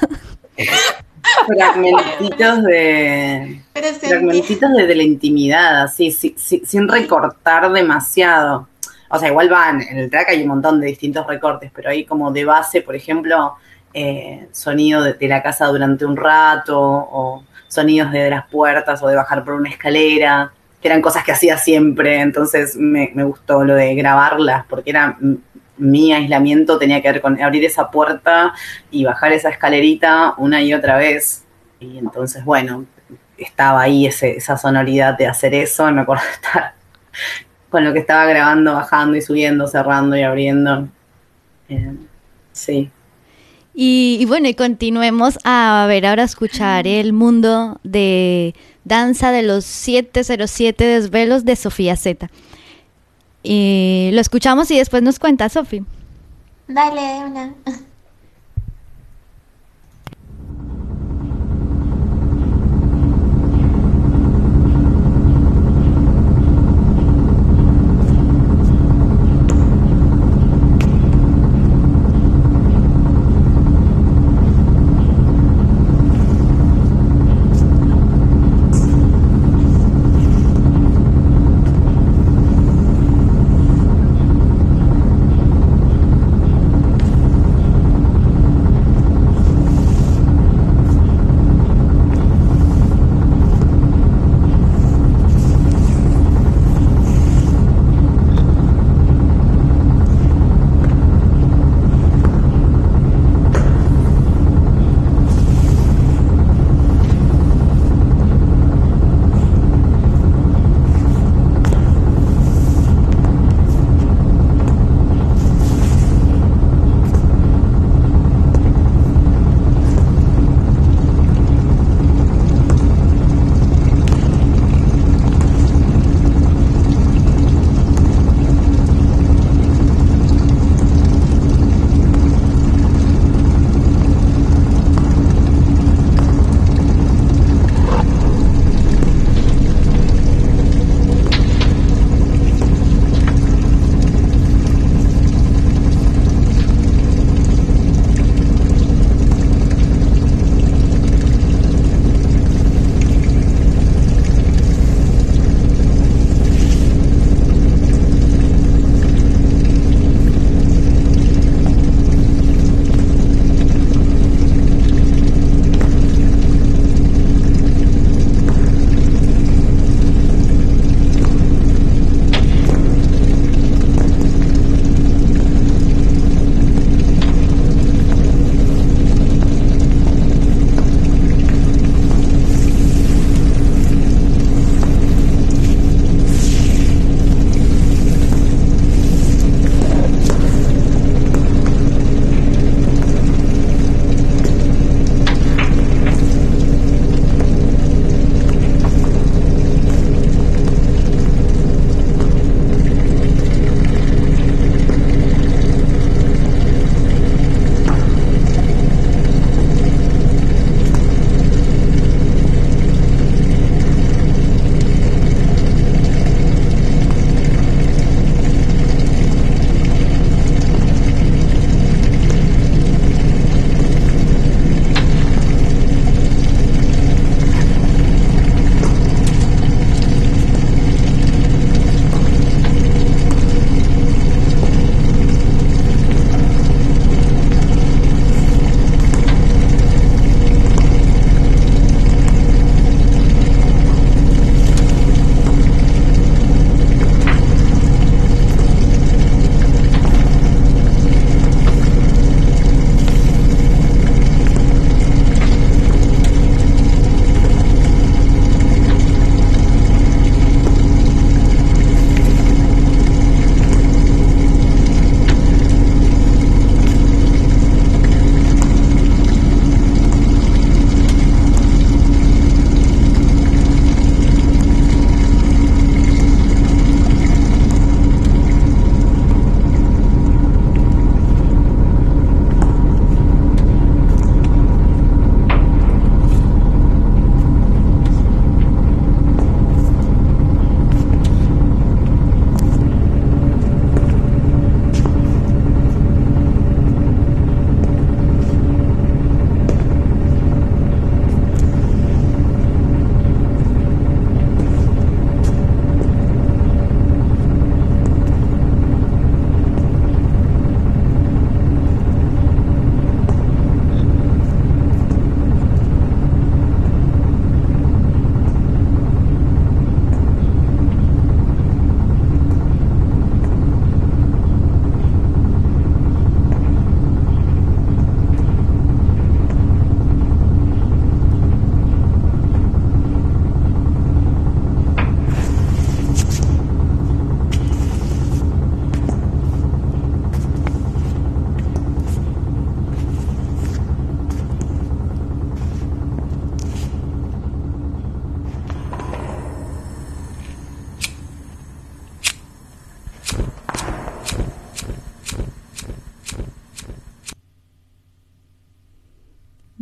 Fragmentitos de. Pero sentí- Fragmentitos de, de la intimidad, así, sí, sí, sin recortar demasiado. O sea, igual van, en el track hay un montón de distintos recortes, pero hay como de base, por ejemplo, eh, sonido de, de la casa durante un rato, o sonidos de las puertas, o de bajar por una escalera, que eran cosas que hacía siempre, entonces me, me gustó lo de grabarlas, porque era m- mi aislamiento, tenía que ver con abrir esa puerta y bajar esa escalerita una y otra vez, y entonces, bueno, estaba ahí ese, esa sonoridad de hacer eso, me acuerdo de estar con lo que estaba grabando, bajando y subiendo, cerrando y abriendo. Eh, sí. Y, y bueno, y continuemos a ver ahora, a escuchar el mundo de danza de los setecientos siete desvelos de Sofía Z. Eh, lo escuchamos y después nos cuenta, Sofi. Dale, de una.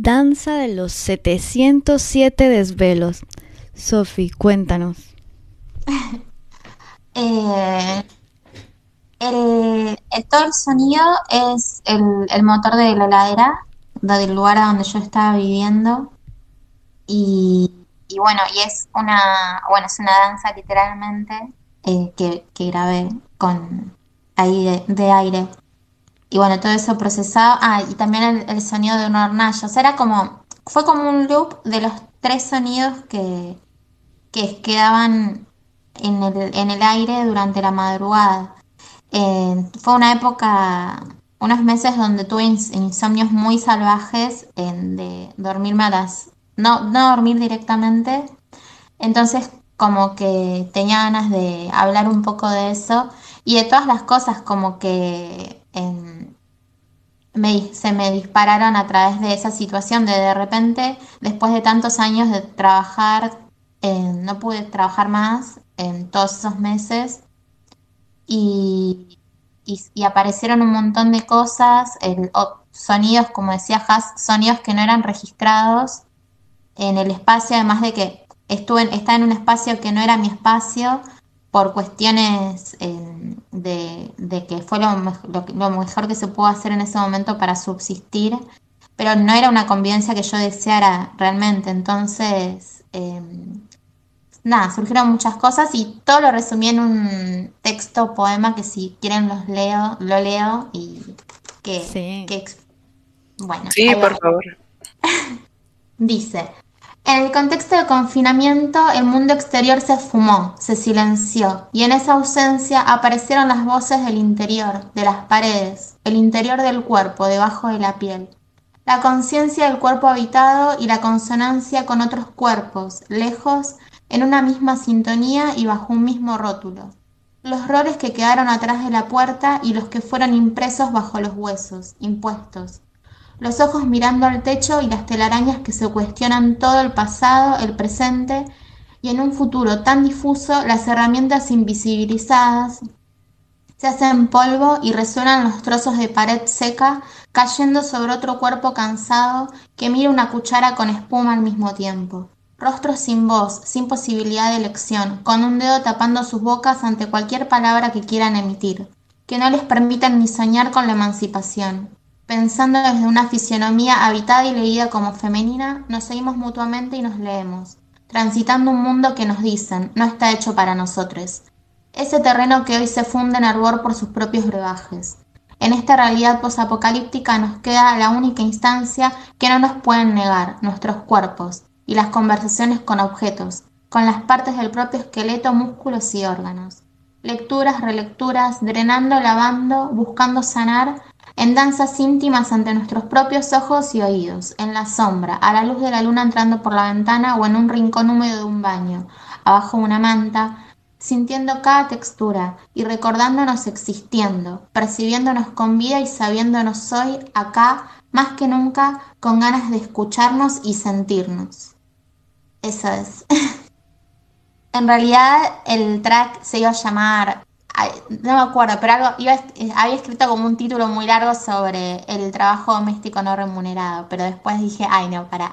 Danza de los setecientos siete desvelos. Sofi, cuéntanos. eh, el, el, todo el sonido es el, el motor de la heladera, del lugar a donde yo estaba viviendo. Y, y bueno, y es una, bueno, es una danza literalmente eh, que, que grabé con ahí de, de aire. Y bueno, todo eso procesado. Ah, y también el, el sonido de un hornallo. O sea, era como, fue como un loop de los tres sonidos que, que quedaban en el, en el aire durante la madrugada. Eh, fue una época, unos meses donde tuve ins- insomnios muy salvajes, en de dormirme a las, no, no dormir directamente. Entonces como que tenía ganas de hablar un poco de eso y de todas las cosas como que em, me, se me dispararon a través de esa situación de de repente, después de tantos años de trabajar, eh, no pude trabajar más en todos esos meses y, y, y aparecieron un montón de cosas, el, o, sonidos, como decía Has, sonidos que no eran registrados en el espacio, además de que estuve en, estaba en un espacio que no era mi espacio por cuestiones eh, de, de que fue lo, mej- lo, lo mejor que se pudo hacer en ese momento para subsistir, pero no era una convivencia que yo deseara realmente. Entonces, eh, nada, surgieron muchas cosas y todo lo resumí en un texto, poema, que si quieren los leo, lo leo y que, Sí. que ex- bueno, Sí, ahí va. por favor. Dice, en el contexto de confinamiento, el mundo exterior se esfumó, se silenció, y en esa ausencia aparecieron las voces del interior, de las paredes, el interior del cuerpo, debajo de la piel. La conciencia del cuerpo habitado y la consonancia con otros cuerpos, lejos, en una misma sintonía y bajo un mismo rótulo. Los roles que quedaron atrás de la puerta y los que fueron impresos bajo los huesos, impuestos. Los ojos mirando al techo y las telarañas que se cuestionan todo el pasado, el presente y en un futuro tan difuso las herramientas invisibilizadas se hacen polvo y resuenan los trozos de pared seca cayendo sobre otro cuerpo cansado que mira una cuchara con espuma al mismo tiempo. Rostros sin voz, sin posibilidad de elección, con un dedo tapando sus bocas ante cualquier palabra que quieran emitir, que no les permitan ni soñar con la emancipación. Pensando desde una fisionomía habitada y leída como femenina, nos seguimos mutuamente y nos leemos, transitando un mundo que nos dicen no está hecho para nosotros. Ese terreno que hoy se funde en hervor por sus propios brebajes. En esta realidad posapocalíptica nos queda la única instancia que no nos pueden negar, nuestros cuerpos, y las conversaciones con objetos, con las partes del propio esqueleto, músculos y órganos. Lecturas, relecturas, drenando, lavando, buscando sanar, en danzas íntimas ante nuestros propios ojos y oídos, en la sombra, a la luz de la luna entrando por la ventana o en un rincón húmedo de un baño, abajo de una manta, sintiendo cada textura y recordándonos existiendo, percibiéndonos con vida y sabiéndonos hoy, acá, más que nunca, con ganas de escucharnos y sentirnos. Eso es. En realidad el track se iba a llamar, ay, no me acuerdo, pero algo iba, había escrito como un título muy largo sobre el trabajo doméstico no remunerado, pero después dije, ay no, pará.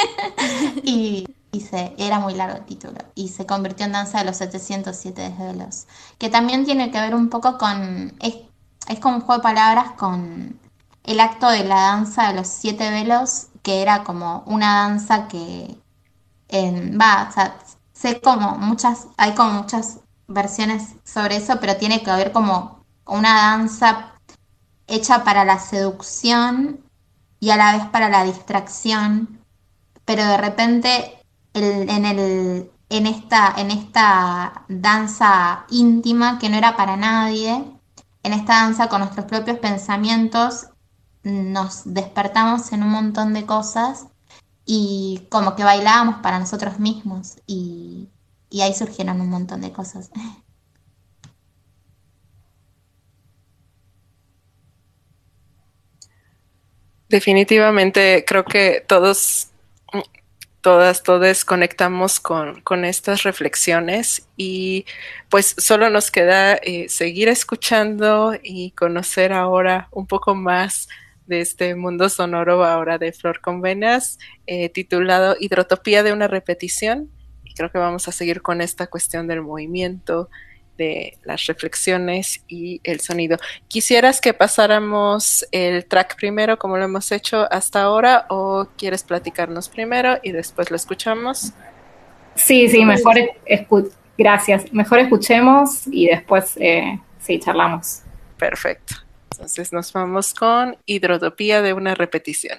y, y se, era muy largo el título y se convirtió en Danza de los setecientos siete desvelos, que también tiene que ver un poco con, es, es como un juego de palabras con el acto de la danza de los siete velos, que era como una danza que en, va, o sea, sé como muchas, hay como muchas versiones sobre eso, pero tiene que ver como una danza hecha para la seducción y a la vez para la distracción, pero de repente el, en el en esta en esta danza íntima que no era para nadie, en esta danza con nuestros propios pensamientos nos despertamos en un montón de cosas y como que bailábamos para nosotros mismos y, y ahí surgieron un montón de cosas. Definitivamente creo que todos, todas, todos conectamos con, con estas reflexiones y pues solo nos queda eh, seguir escuchando y conocer ahora un poco más de este mundo sonoro ahora de Flor con Venas, eh, titulado Hidrotopía de una repetición. Y creo que vamos a seguir con esta cuestión del movimiento, de las reflexiones y el sonido. ¿Quisieras que pasáramos el track primero como lo hemos hecho hasta ahora o quieres platicarnos primero y después lo escuchamos? Sí, sí, mejor escu- gracias. Mejor escuchemos y después eh, sí, charlamos. Perfecto. Entonces nos vamos con Hidrotopía de una repetición.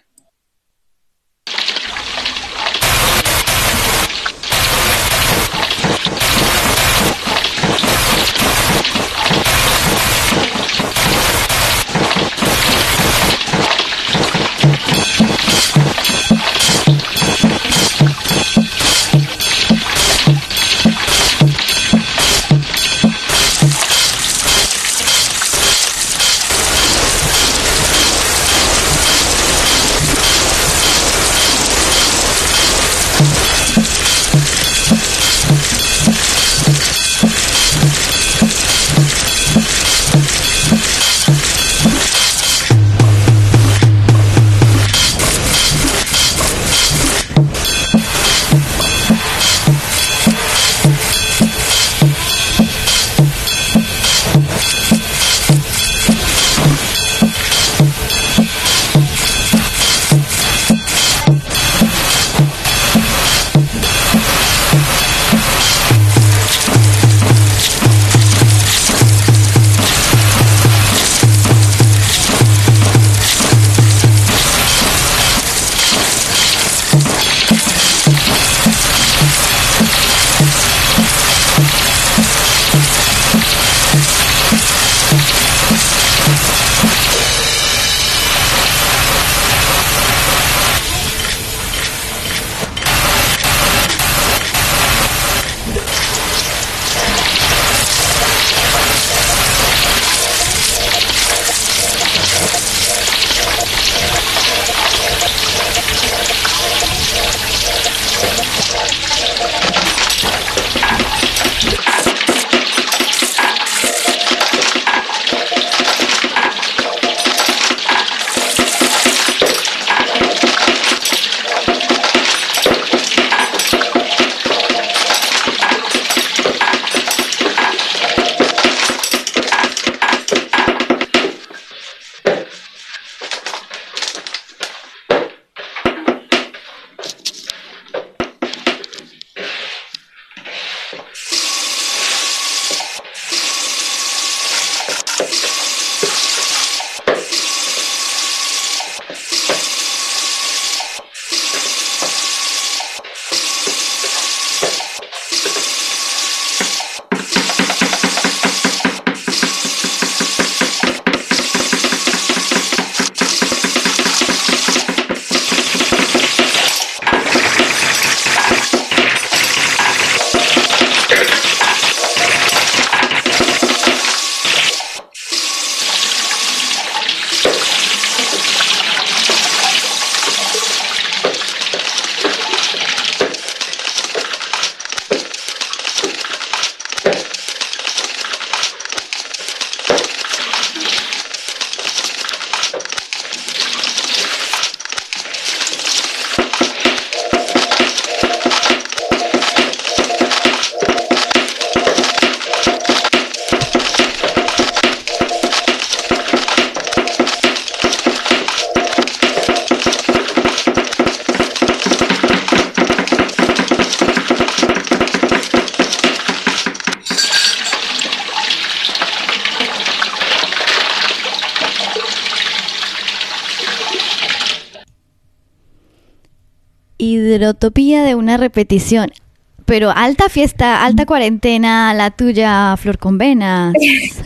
Hidrotopía de una repetición. Pero alta fiesta, alta cuarentena, la tuya, Flor con Venas.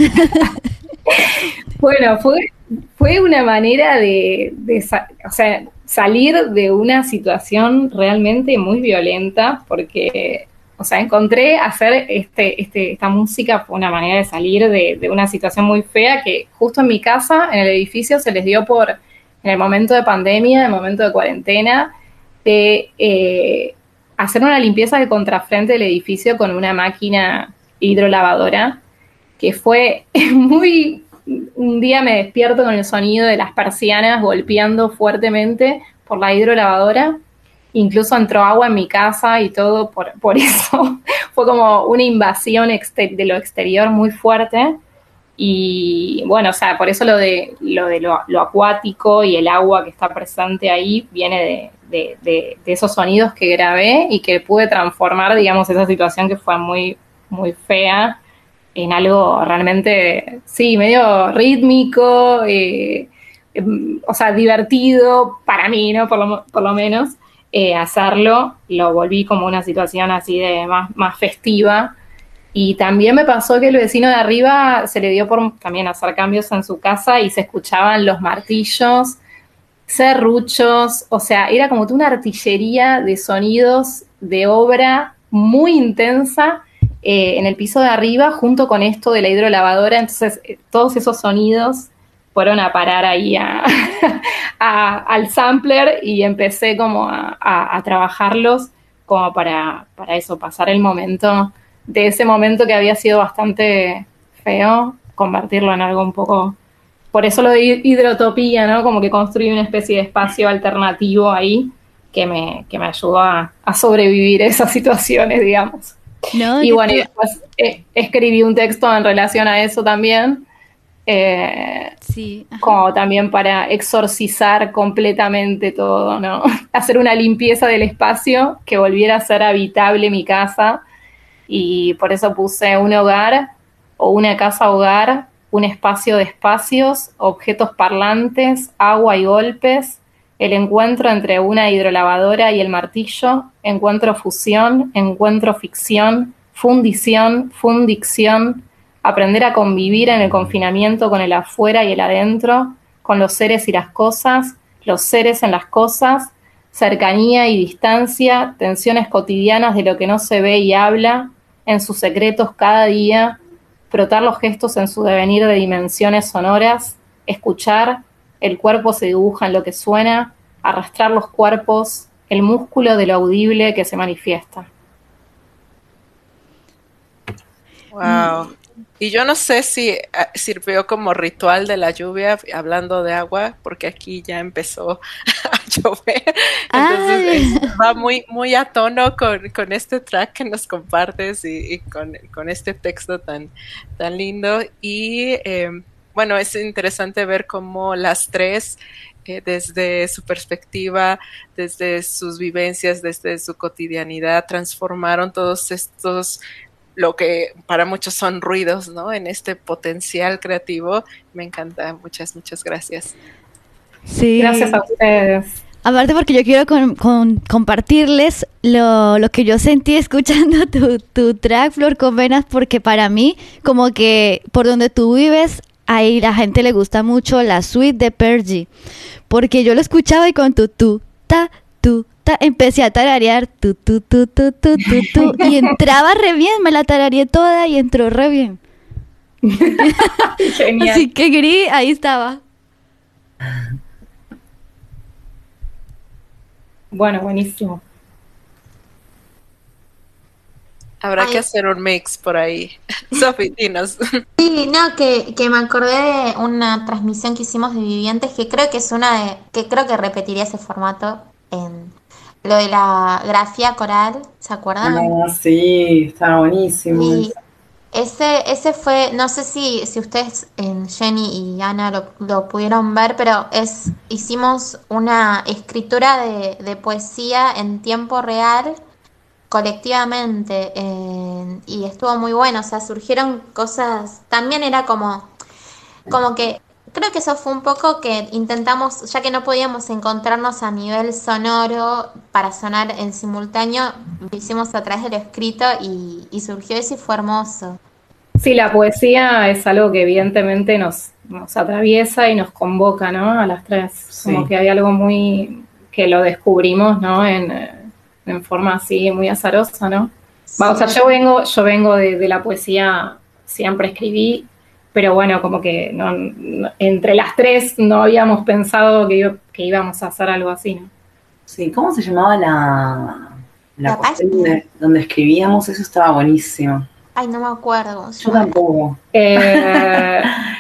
Bueno, fue, fue una manera de, de o sea, salir de una situación realmente muy violenta, porque, o sea, encontré hacer este, este, esta música fue una manera de salir de, de una situación muy fea que justo en mi casa, en el edificio, se les dio por, en el momento de pandemia, en el momento de cuarentena, de eh, hacer una limpieza de contrafrente del edificio con una máquina hidrolavadora, que fue muy un día me despierto con el sonido de las persianas golpeando fuertemente por la hidrolavadora. Incluso entró agua en mi casa y todo por, por eso. Fue como una invasión exter- de lo exterior muy fuerte. Y bueno, o sea, por eso lo de lo, de lo, lo acuático y el agua que está presente ahí viene de, de, de, de esos sonidos que grabé y que pude transformar, digamos, esa situación que fue muy, muy fea en algo realmente, sí, medio rítmico, eh, eh, o sea, divertido para mí, ¿no? Por lo, por lo menos, eh, hacerlo, lo volví como una situación así de más, más festiva. Y también me pasó que el vecino de arriba se le dio por también hacer cambios en su casa y se escuchaban los martillos, serruchos, o sea, era como una artillería de sonidos de obra muy intensa eh, en el piso de arriba, junto con esto de la hidrolavadora. Entonces, eh, todos esos sonidos fueron a parar ahí a, a, al sampler y empecé como a, a, a trabajarlos como para, para eso, pasar el momento de ese momento que había sido bastante feo, convertirlo en algo un poco... Por eso lo de hidrotopía, ¿no? Como que construí una especie de espacio alternativo ahí que me, que me ayudó a, a sobrevivir esas situaciones, digamos. No, y bueno, te... y después eh, escribí un texto en relación a eso también, eh, sí, como también para exorcizar completamente todo, ¿no? Hacer una limpieza del espacio que volviera a ser habitable mi casa. Y por eso puse un hogar o una casa hogar, un espacio de espacios, objetos parlantes, agua y golpes, el encuentro entre una hidrolavadora y el martillo, encuentro fusión, encuentro ficción, fundición, fundicción, aprender a convivir en el confinamiento con el afuera y el adentro, con los seres y las cosas, los seres en las cosas, cercanía y distancia, tensiones cotidianas de lo que no se ve y habla, en sus secretos cada día, frotar los gestos en su devenir de dimensiones sonoras, escuchar, el cuerpo se dibuja en lo que suena, arrastrar los cuerpos, el músculo de lo audible que se manifiesta. Wow. Y yo no sé si uh, sirvió como ritual de la lluvia, hablando de agua, porque aquí ya empezó a llover. Entonces es, va muy, muy a tono con, con este track que nos compartes y, y con, con este texto tan, tan lindo. Y eh, bueno, es interesante ver cómo las tres, eh, desde su perspectiva, desde sus vivencias, desde su cotidianidad, transformaron todos estos, lo que para muchos son ruidos, ¿no? En este potencial creativo. Me encanta. Muchas, muchas gracias. Sí. Gracias a ustedes. Aparte porque yo quiero con, con, compartirles lo, lo que yo sentí escuchando tu, tu track, Flor con Venas, porque para mí, como que por donde tú vives, ahí la gente le gusta mucho la suite de Pergy, porque yo lo escuchaba y con tu, tu, ta, tu, empecé a tararear tu, tu, tu, tu, tu, tu, tu, y entraba re bien, me la tarareé toda y entró re bien. Genial. Así que Gris, ahí estaba. Bueno, buenísimo. Habrá Ay. que hacer un mix por ahí. Sofi, dinos. Sí, no, que, que me acordé de una transmisión que hicimos de Vivientes, que creo que es una de, que creo que repetiría ese formato en lo de la grafía coral, ¿se acuerdan? Ah, sí, estaba buenísimo. Y ese, ese fue, no sé si, si ustedes, en Jenny y Ana, lo, lo pudieron ver, pero es, hicimos una escritura de, de poesía en tiempo real, colectivamente, eh, y estuvo muy bueno. O sea, surgieron cosas, también era como, como que, creo que eso fue un poco que intentamos, ya que no podíamos encontrarnos a nivel sonoro para sonar en simultáneo, lo hicimos a través de lo escrito y, y surgió eso y fue hermoso. Sí, la poesía es algo que evidentemente nos, nos atraviesa y nos convoca, ¿no? A las tres. Sí. Como que hay algo muy, que lo descubrimos, ¿no? En, en forma así muy azarosa, ¿no? Sí. O sea, yo vengo, yo vengo de, de la poesía, siempre escribí, pero bueno, como que no, no, entre las tres no habíamos pensado que, que íbamos a hacer algo así, ¿no? Sí, ¿cómo se llamaba la, la, la cuestión donde, donde escribíamos? Eso estaba buenísimo. Ay, no me acuerdo. Yo tampoco. Eh,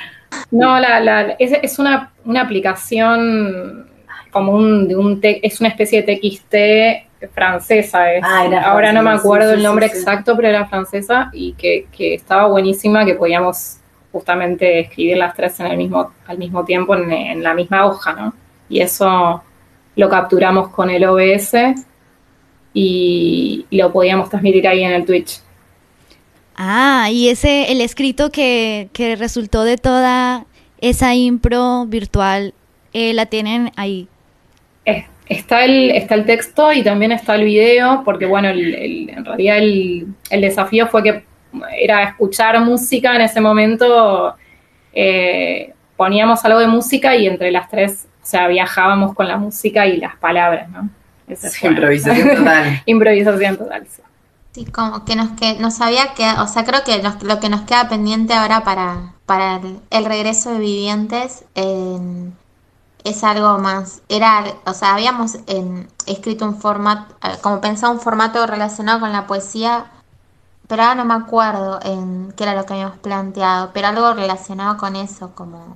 No, la, la, es, es una, una aplicación como un, de un te, es una especie de T X T francesa. Es. Ah, era Ahora francesa, no me acuerdo sí, el sí, nombre sí, sí. exacto, pero era francesa y que, que estaba buenísima, que podíamos justamente escribir las tres en el mismo, al mismo tiempo en, en la misma hoja, ¿no? Y eso lo capturamos con el O B S y, y lo podíamos transmitir ahí en el Twitch. Ah, y ese, el escrito que, que resultó de toda esa impro virtual, eh, la tienen ahí. Es, está, el, está el texto y también está el video, porque bueno, el, el, en realidad el, el desafío fue que era escuchar música en ese momento, eh, poníamos algo de música y entre las tres, o sea, viajábamos con la música y las palabras, ¿no? Sí, improvisación total. Improvisación total, sí. Sí, como que nos, que nos había quedado, o sea, creo que nos, lo que nos queda pendiente ahora para, para el, el regreso de Vivientes eh, es algo más. Era, o sea, habíamos eh, escrito un formato, eh, como pensado un formato relacionado con la poesía, pero ahora no me acuerdo en qué era lo que habíamos planteado, pero algo relacionado con eso, como,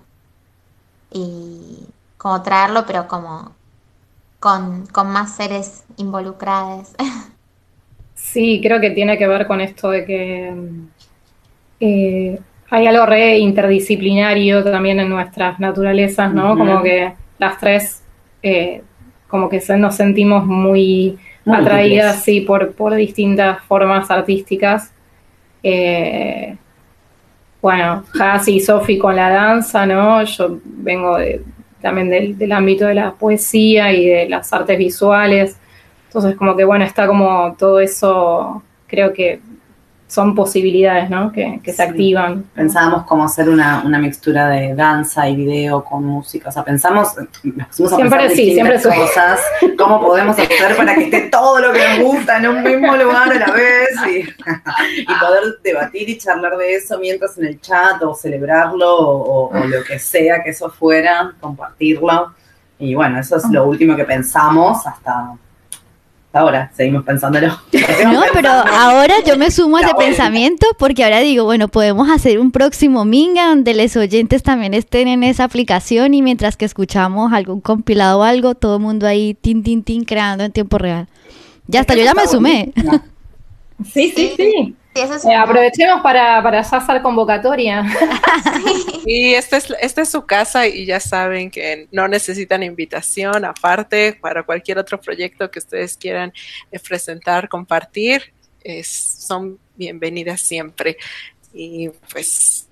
y como traerlo, pero como con, con más seres involucrados. Sí, creo que tiene que ver con esto de que eh, hay algo re interdisciplinario también en nuestras naturalezas, ¿no? Uh-huh. Como que las tres, eh, como que se, nos sentimos muy Múltiples. atraídas, sí, por, por distintas formas artísticas. Eh, bueno, Hasi y Sofi con la danza, ¿no? Yo vengo de, también del, del ámbito de la poesía y de las artes visuales. Entonces, como que, bueno, está como todo eso, creo que son posibilidades, ¿no? Que, que se sí. activan. Pensábamos cómo hacer una, una mixtura de danza y video con música. O sea, pensamos, nos pusimos a siempre pensar sí, distintas siempre cosas, soy. Cómo podemos hacer para que esté todo lo que nos gusta en un mismo lugar a la vez y, y poder debatir y charlar de eso mientras en el chat o celebrarlo o, o lo que sea que eso fuera, compartirlo. Y bueno, eso es lo último que pensamos hasta... ahora, seguimos pensándolo. Seguimos no, pensando. Pero ahora yo me sumo a ese vuelta. pensamiento porque ahora digo, bueno, podemos hacer un próximo Minga donde los oyentes también estén en esa aplicación y mientras que escuchamos algún compilado o algo, todo el mundo ahí tin, tin, tin, creando en tiempo real. Ya hasta yo ya me sumé. No. Sí, sí, sí. Sí, eso es eh, aprovechemos para, para ya hacer convocatoria. Y esta es, esta es su casa y ya saben que no necesitan invitación aparte para cualquier otro proyecto que ustedes quieran eh, presentar, compartir. Es, son bienvenidas siempre. Y pues...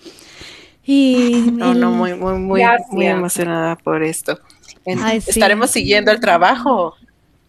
Y no, no, muy, muy, muy, muy emocionada por esto. En, Ay, sí. ¿Estaremos siguiendo el trabajo?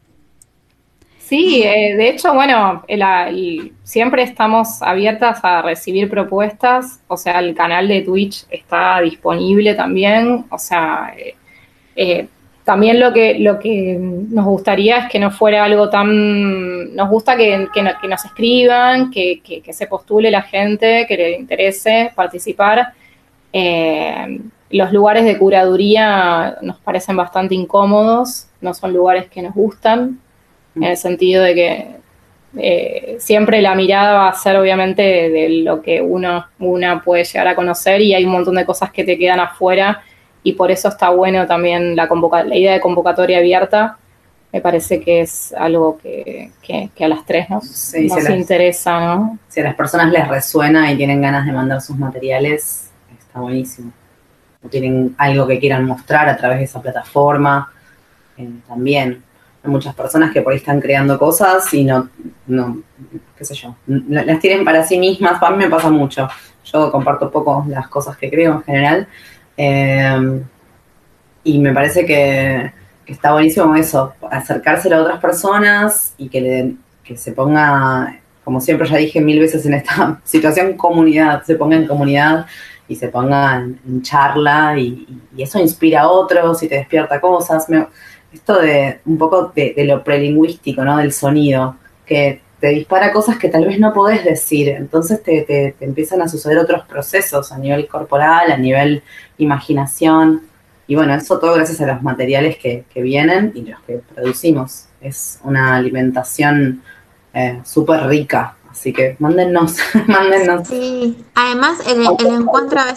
Sí, eh, de hecho, bueno, el, el, siempre estamos abiertas a recibir propuestas, o sea, el canal de Twitch está disponible también, o sea, eh, eh, también lo que, lo que nos gustaría es que no fuera algo tan, nos gusta que, que, que nos escriban, que, que, que se postule la gente, que le interese participar. Eh, los lugares de curaduría nos parecen bastante incómodos, no son lugares que nos gustan. En el sentido de que eh, siempre la mirada va a ser obviamente de, de lo que uno una puede llegar a conocer y hay un montón de cosas que te quedan afuera y por eso está bueno también la, convoca- la idea de convocatoria abierta. Me parece que es algo que, que, que a las tres nos, sí, nos si interesa, las, ¿no? Si a las personas les resuena y tienen ganas de mandar sus materiales, está buenísimo. O tienen algo que quieran mostrar a través de esa plataforma, eh, también. Muchas personas que por ahí están creando cosas y no, no, qué sé yo, las tienen para sí mismas. A mí me pasa mucho. Yo comparto poco las cosas que creo en general. Eh, y me parece que, que está buenísimo eso, acercárselo a otras personas y que, le, que se ponga, como siempre ya dije mil veces en esta situación, comunidad, se ponga en comunidad y se ponga en, en charla y, y eso inspira a otros y te despierta cosas. Me, Esto de un poco de, de lo prelingüístico, ¿no? Del sonido, que te dispara cosas que tal vez no podés decir. Entonces te, te, te empiezan a suceder otros procesos a nivel corporal, a nivel imaginación. Y bueno, eso todo gracias a los materiales que, que vienen y los que producimos. Es una alimentación eh, súper rica. Así que mándennos, mándennos. Sí, además el, el encuentro a veces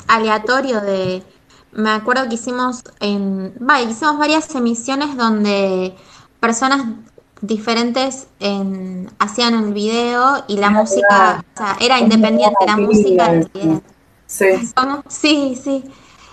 aleatorio de... Me acuerdo que hicimos, en, vale, hicimos varias emisiones donde personas diferentes en, hacían el video y la Es música, verdad. o sea, era Es independiente la verdad, música del sí. video. Sí. ¿Cómo? Sí, sí.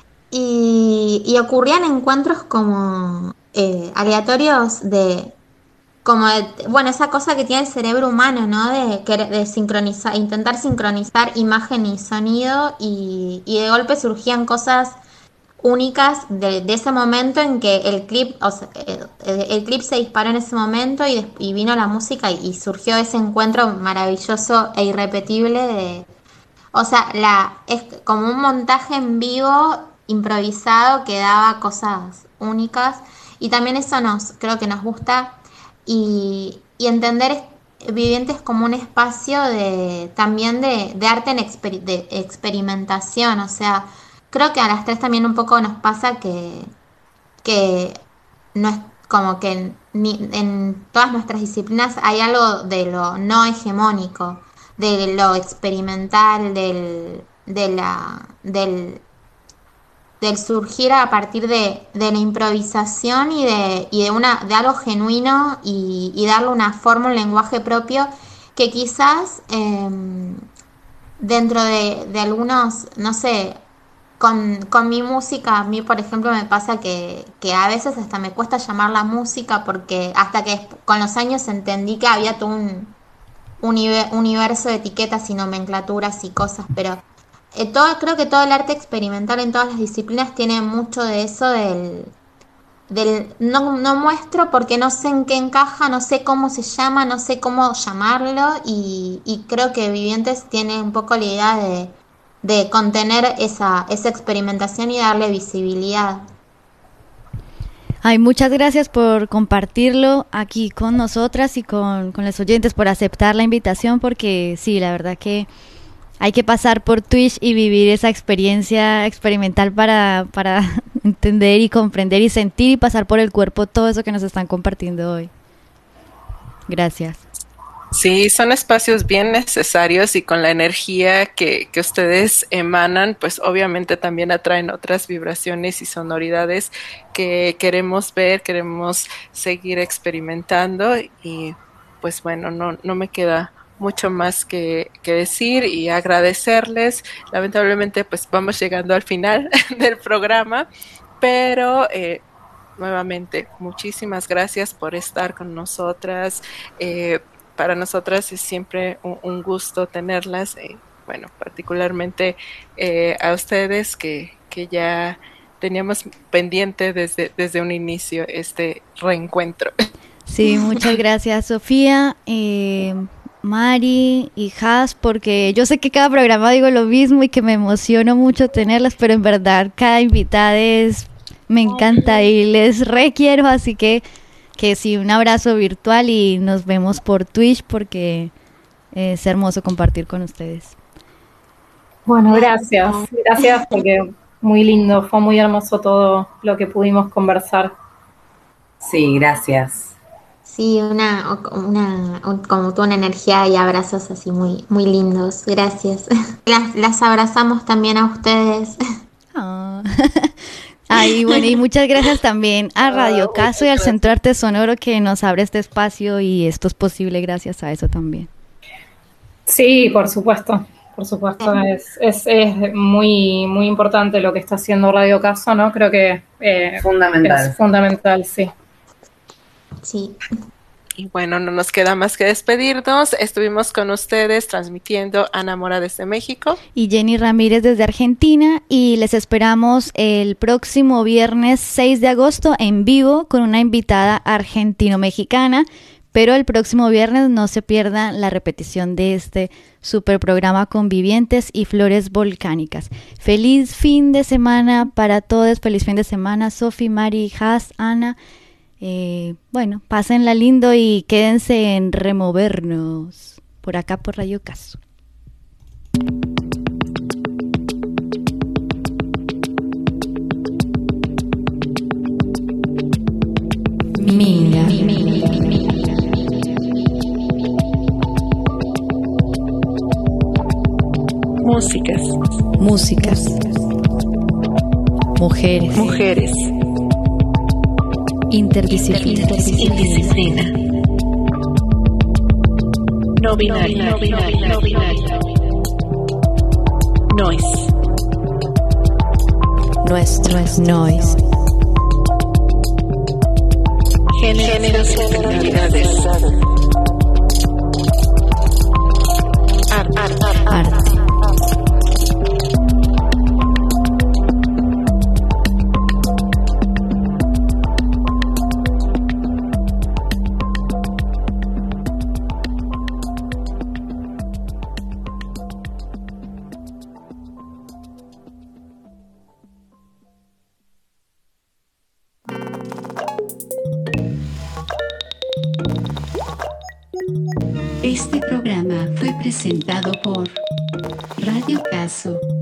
Y, y ocurrían encuentros como eh, aleatorios de, como de, bueno, esa cosa que tiene el cerebro humano, ¿no? De, querer- de sincronizar, intentar sincronizar imagen y sonido y, y de golpe surgían cosas únicas de, de ese momento en que el clip, o sea, el, el clip se disparó en ese momento y, des- y vino la música y, y surgió ese encuentro maravilloso e irrepetible de, o sea, la, es como un montaje en vivo improvisado que daba cosas únicas y también eso nos, creo que nos gusta y, y entender es- Vivientes como un espacio de también de, de arte en exper- de experimentación, o sea, creo que a las tres también un poco nos pasa que, que no es como que en, ni- en todas nuestras disciplinas hay algo de lo no hegemónico, de lo experimental, del, de la, del, del surgir a partir de, de la improvisación y de, y de, una, de algo genuino y, y darle una forma, un lenguaje propio que quizás eh, dentro de, de algunos, no sé, con, con mi música, a mí por ejemplo me pasa que, que a veces hasta me cuesta llamar la música porque hasta que con los años entendí que había todo un univer- universo de etiquetas y nomenclaturas y cosas, pero eh, todo, creo que todo el arte experimental en todas las disciplinas tiene mucho de eso del, del no, no muestro porque no sé en qué encaja, no sé cómo se llama, no sé cómo llamarlo y, y creo que Vivientes tiene un poco la idea de, de contener esa, esa experimentación y darle visibilidad. Ay, muchas gracias por compartirlo aquí con nosotras y con, con los oyentes, por aceptar la invitación, porque sí, la verdad que hay que pasar por Twitch y vivir esa experiencia experimental para, para entender y comprender y sentir y pasar por el cuerpo todo eso que nos están compartiendo hoy. Gracias. Sí, son espacios bien necesarios y con la energía que, que ustedes emanan, pues obviamente también atraen otras vibraciones y sonoridades que queremos ver, queremos seguir experimentando y pues bueno, no, no me queda mucho más que, que decir y agradecerles. Lamentablemente pues vamos llegando al final del programa, pero eh, nuevamente muchísimas gracias por estar con nosotras. Eh, para nosotras es siempre un, un gusto tenerlas, eh, bueno, particularmente eh, a ustedes que, que ya teníamos pendiente desde, desde un inicio este reencuentro. Sí, muchas gracias, Sofía, eh, Mari y Has, porque yo sé que cada programa digo lo mismo y que me emociono mucho tenerlas, pero en verdad cada invitada es, me encanta y les requiero, así que que sí, un abrazo virtual y nos vemos por Twitch porque es hermoso compartir con ustedes. Bueno, gracias. Gracias porque muy lindo, fue muy hermoso todo lo que pudimos conversar. Sí, gracias. Sí, una, una, un- como toda una energía y abrazos así muy, muy lindos. Gracias. Las, las abrazamos también a ustedes. Oh. Ay, bueno, y muchas gracias también a Radio Caso y al Centro Arte Sonoro que nos abre este espacio y esto es posible gracias a eso también. Sí, por supuesto, por supuesto. Es, es, es muy, muy importante lo que está haciendo Radio Caso, ¿no? Creo que eh, Fundamental. es fundamental, sí. Sí. Y bueno, no nos queda más que despedirnos. Estuvimos con ustedes transmitiendo Ana Mora desde México. Y Jenny Ramírez desde Argentina y les esperamos el próximo viernes seis de agosto en vivo con una invitada argentino-mexicana, pero el próximo viernes no se pierdan la repetición de este super programa con Vivientes y Flores Volcánicas. Feliz fin de semana para todos, feliz fin de semana, Sofi, Mari, Has, Ana. Eh, bueno, pásenla lindo y quédense en Removernos por acá por Radio Caso. Minga. Músicas. Músicas. Mujeres. Mujeres. Interdisciplina. Interdisciplina. No binario. No binario. No binario. Noise. Nuestro es noise. Géneros y sensibilidades. Arte. Arte. Arte. Este programa fue presentado por Radio Caso.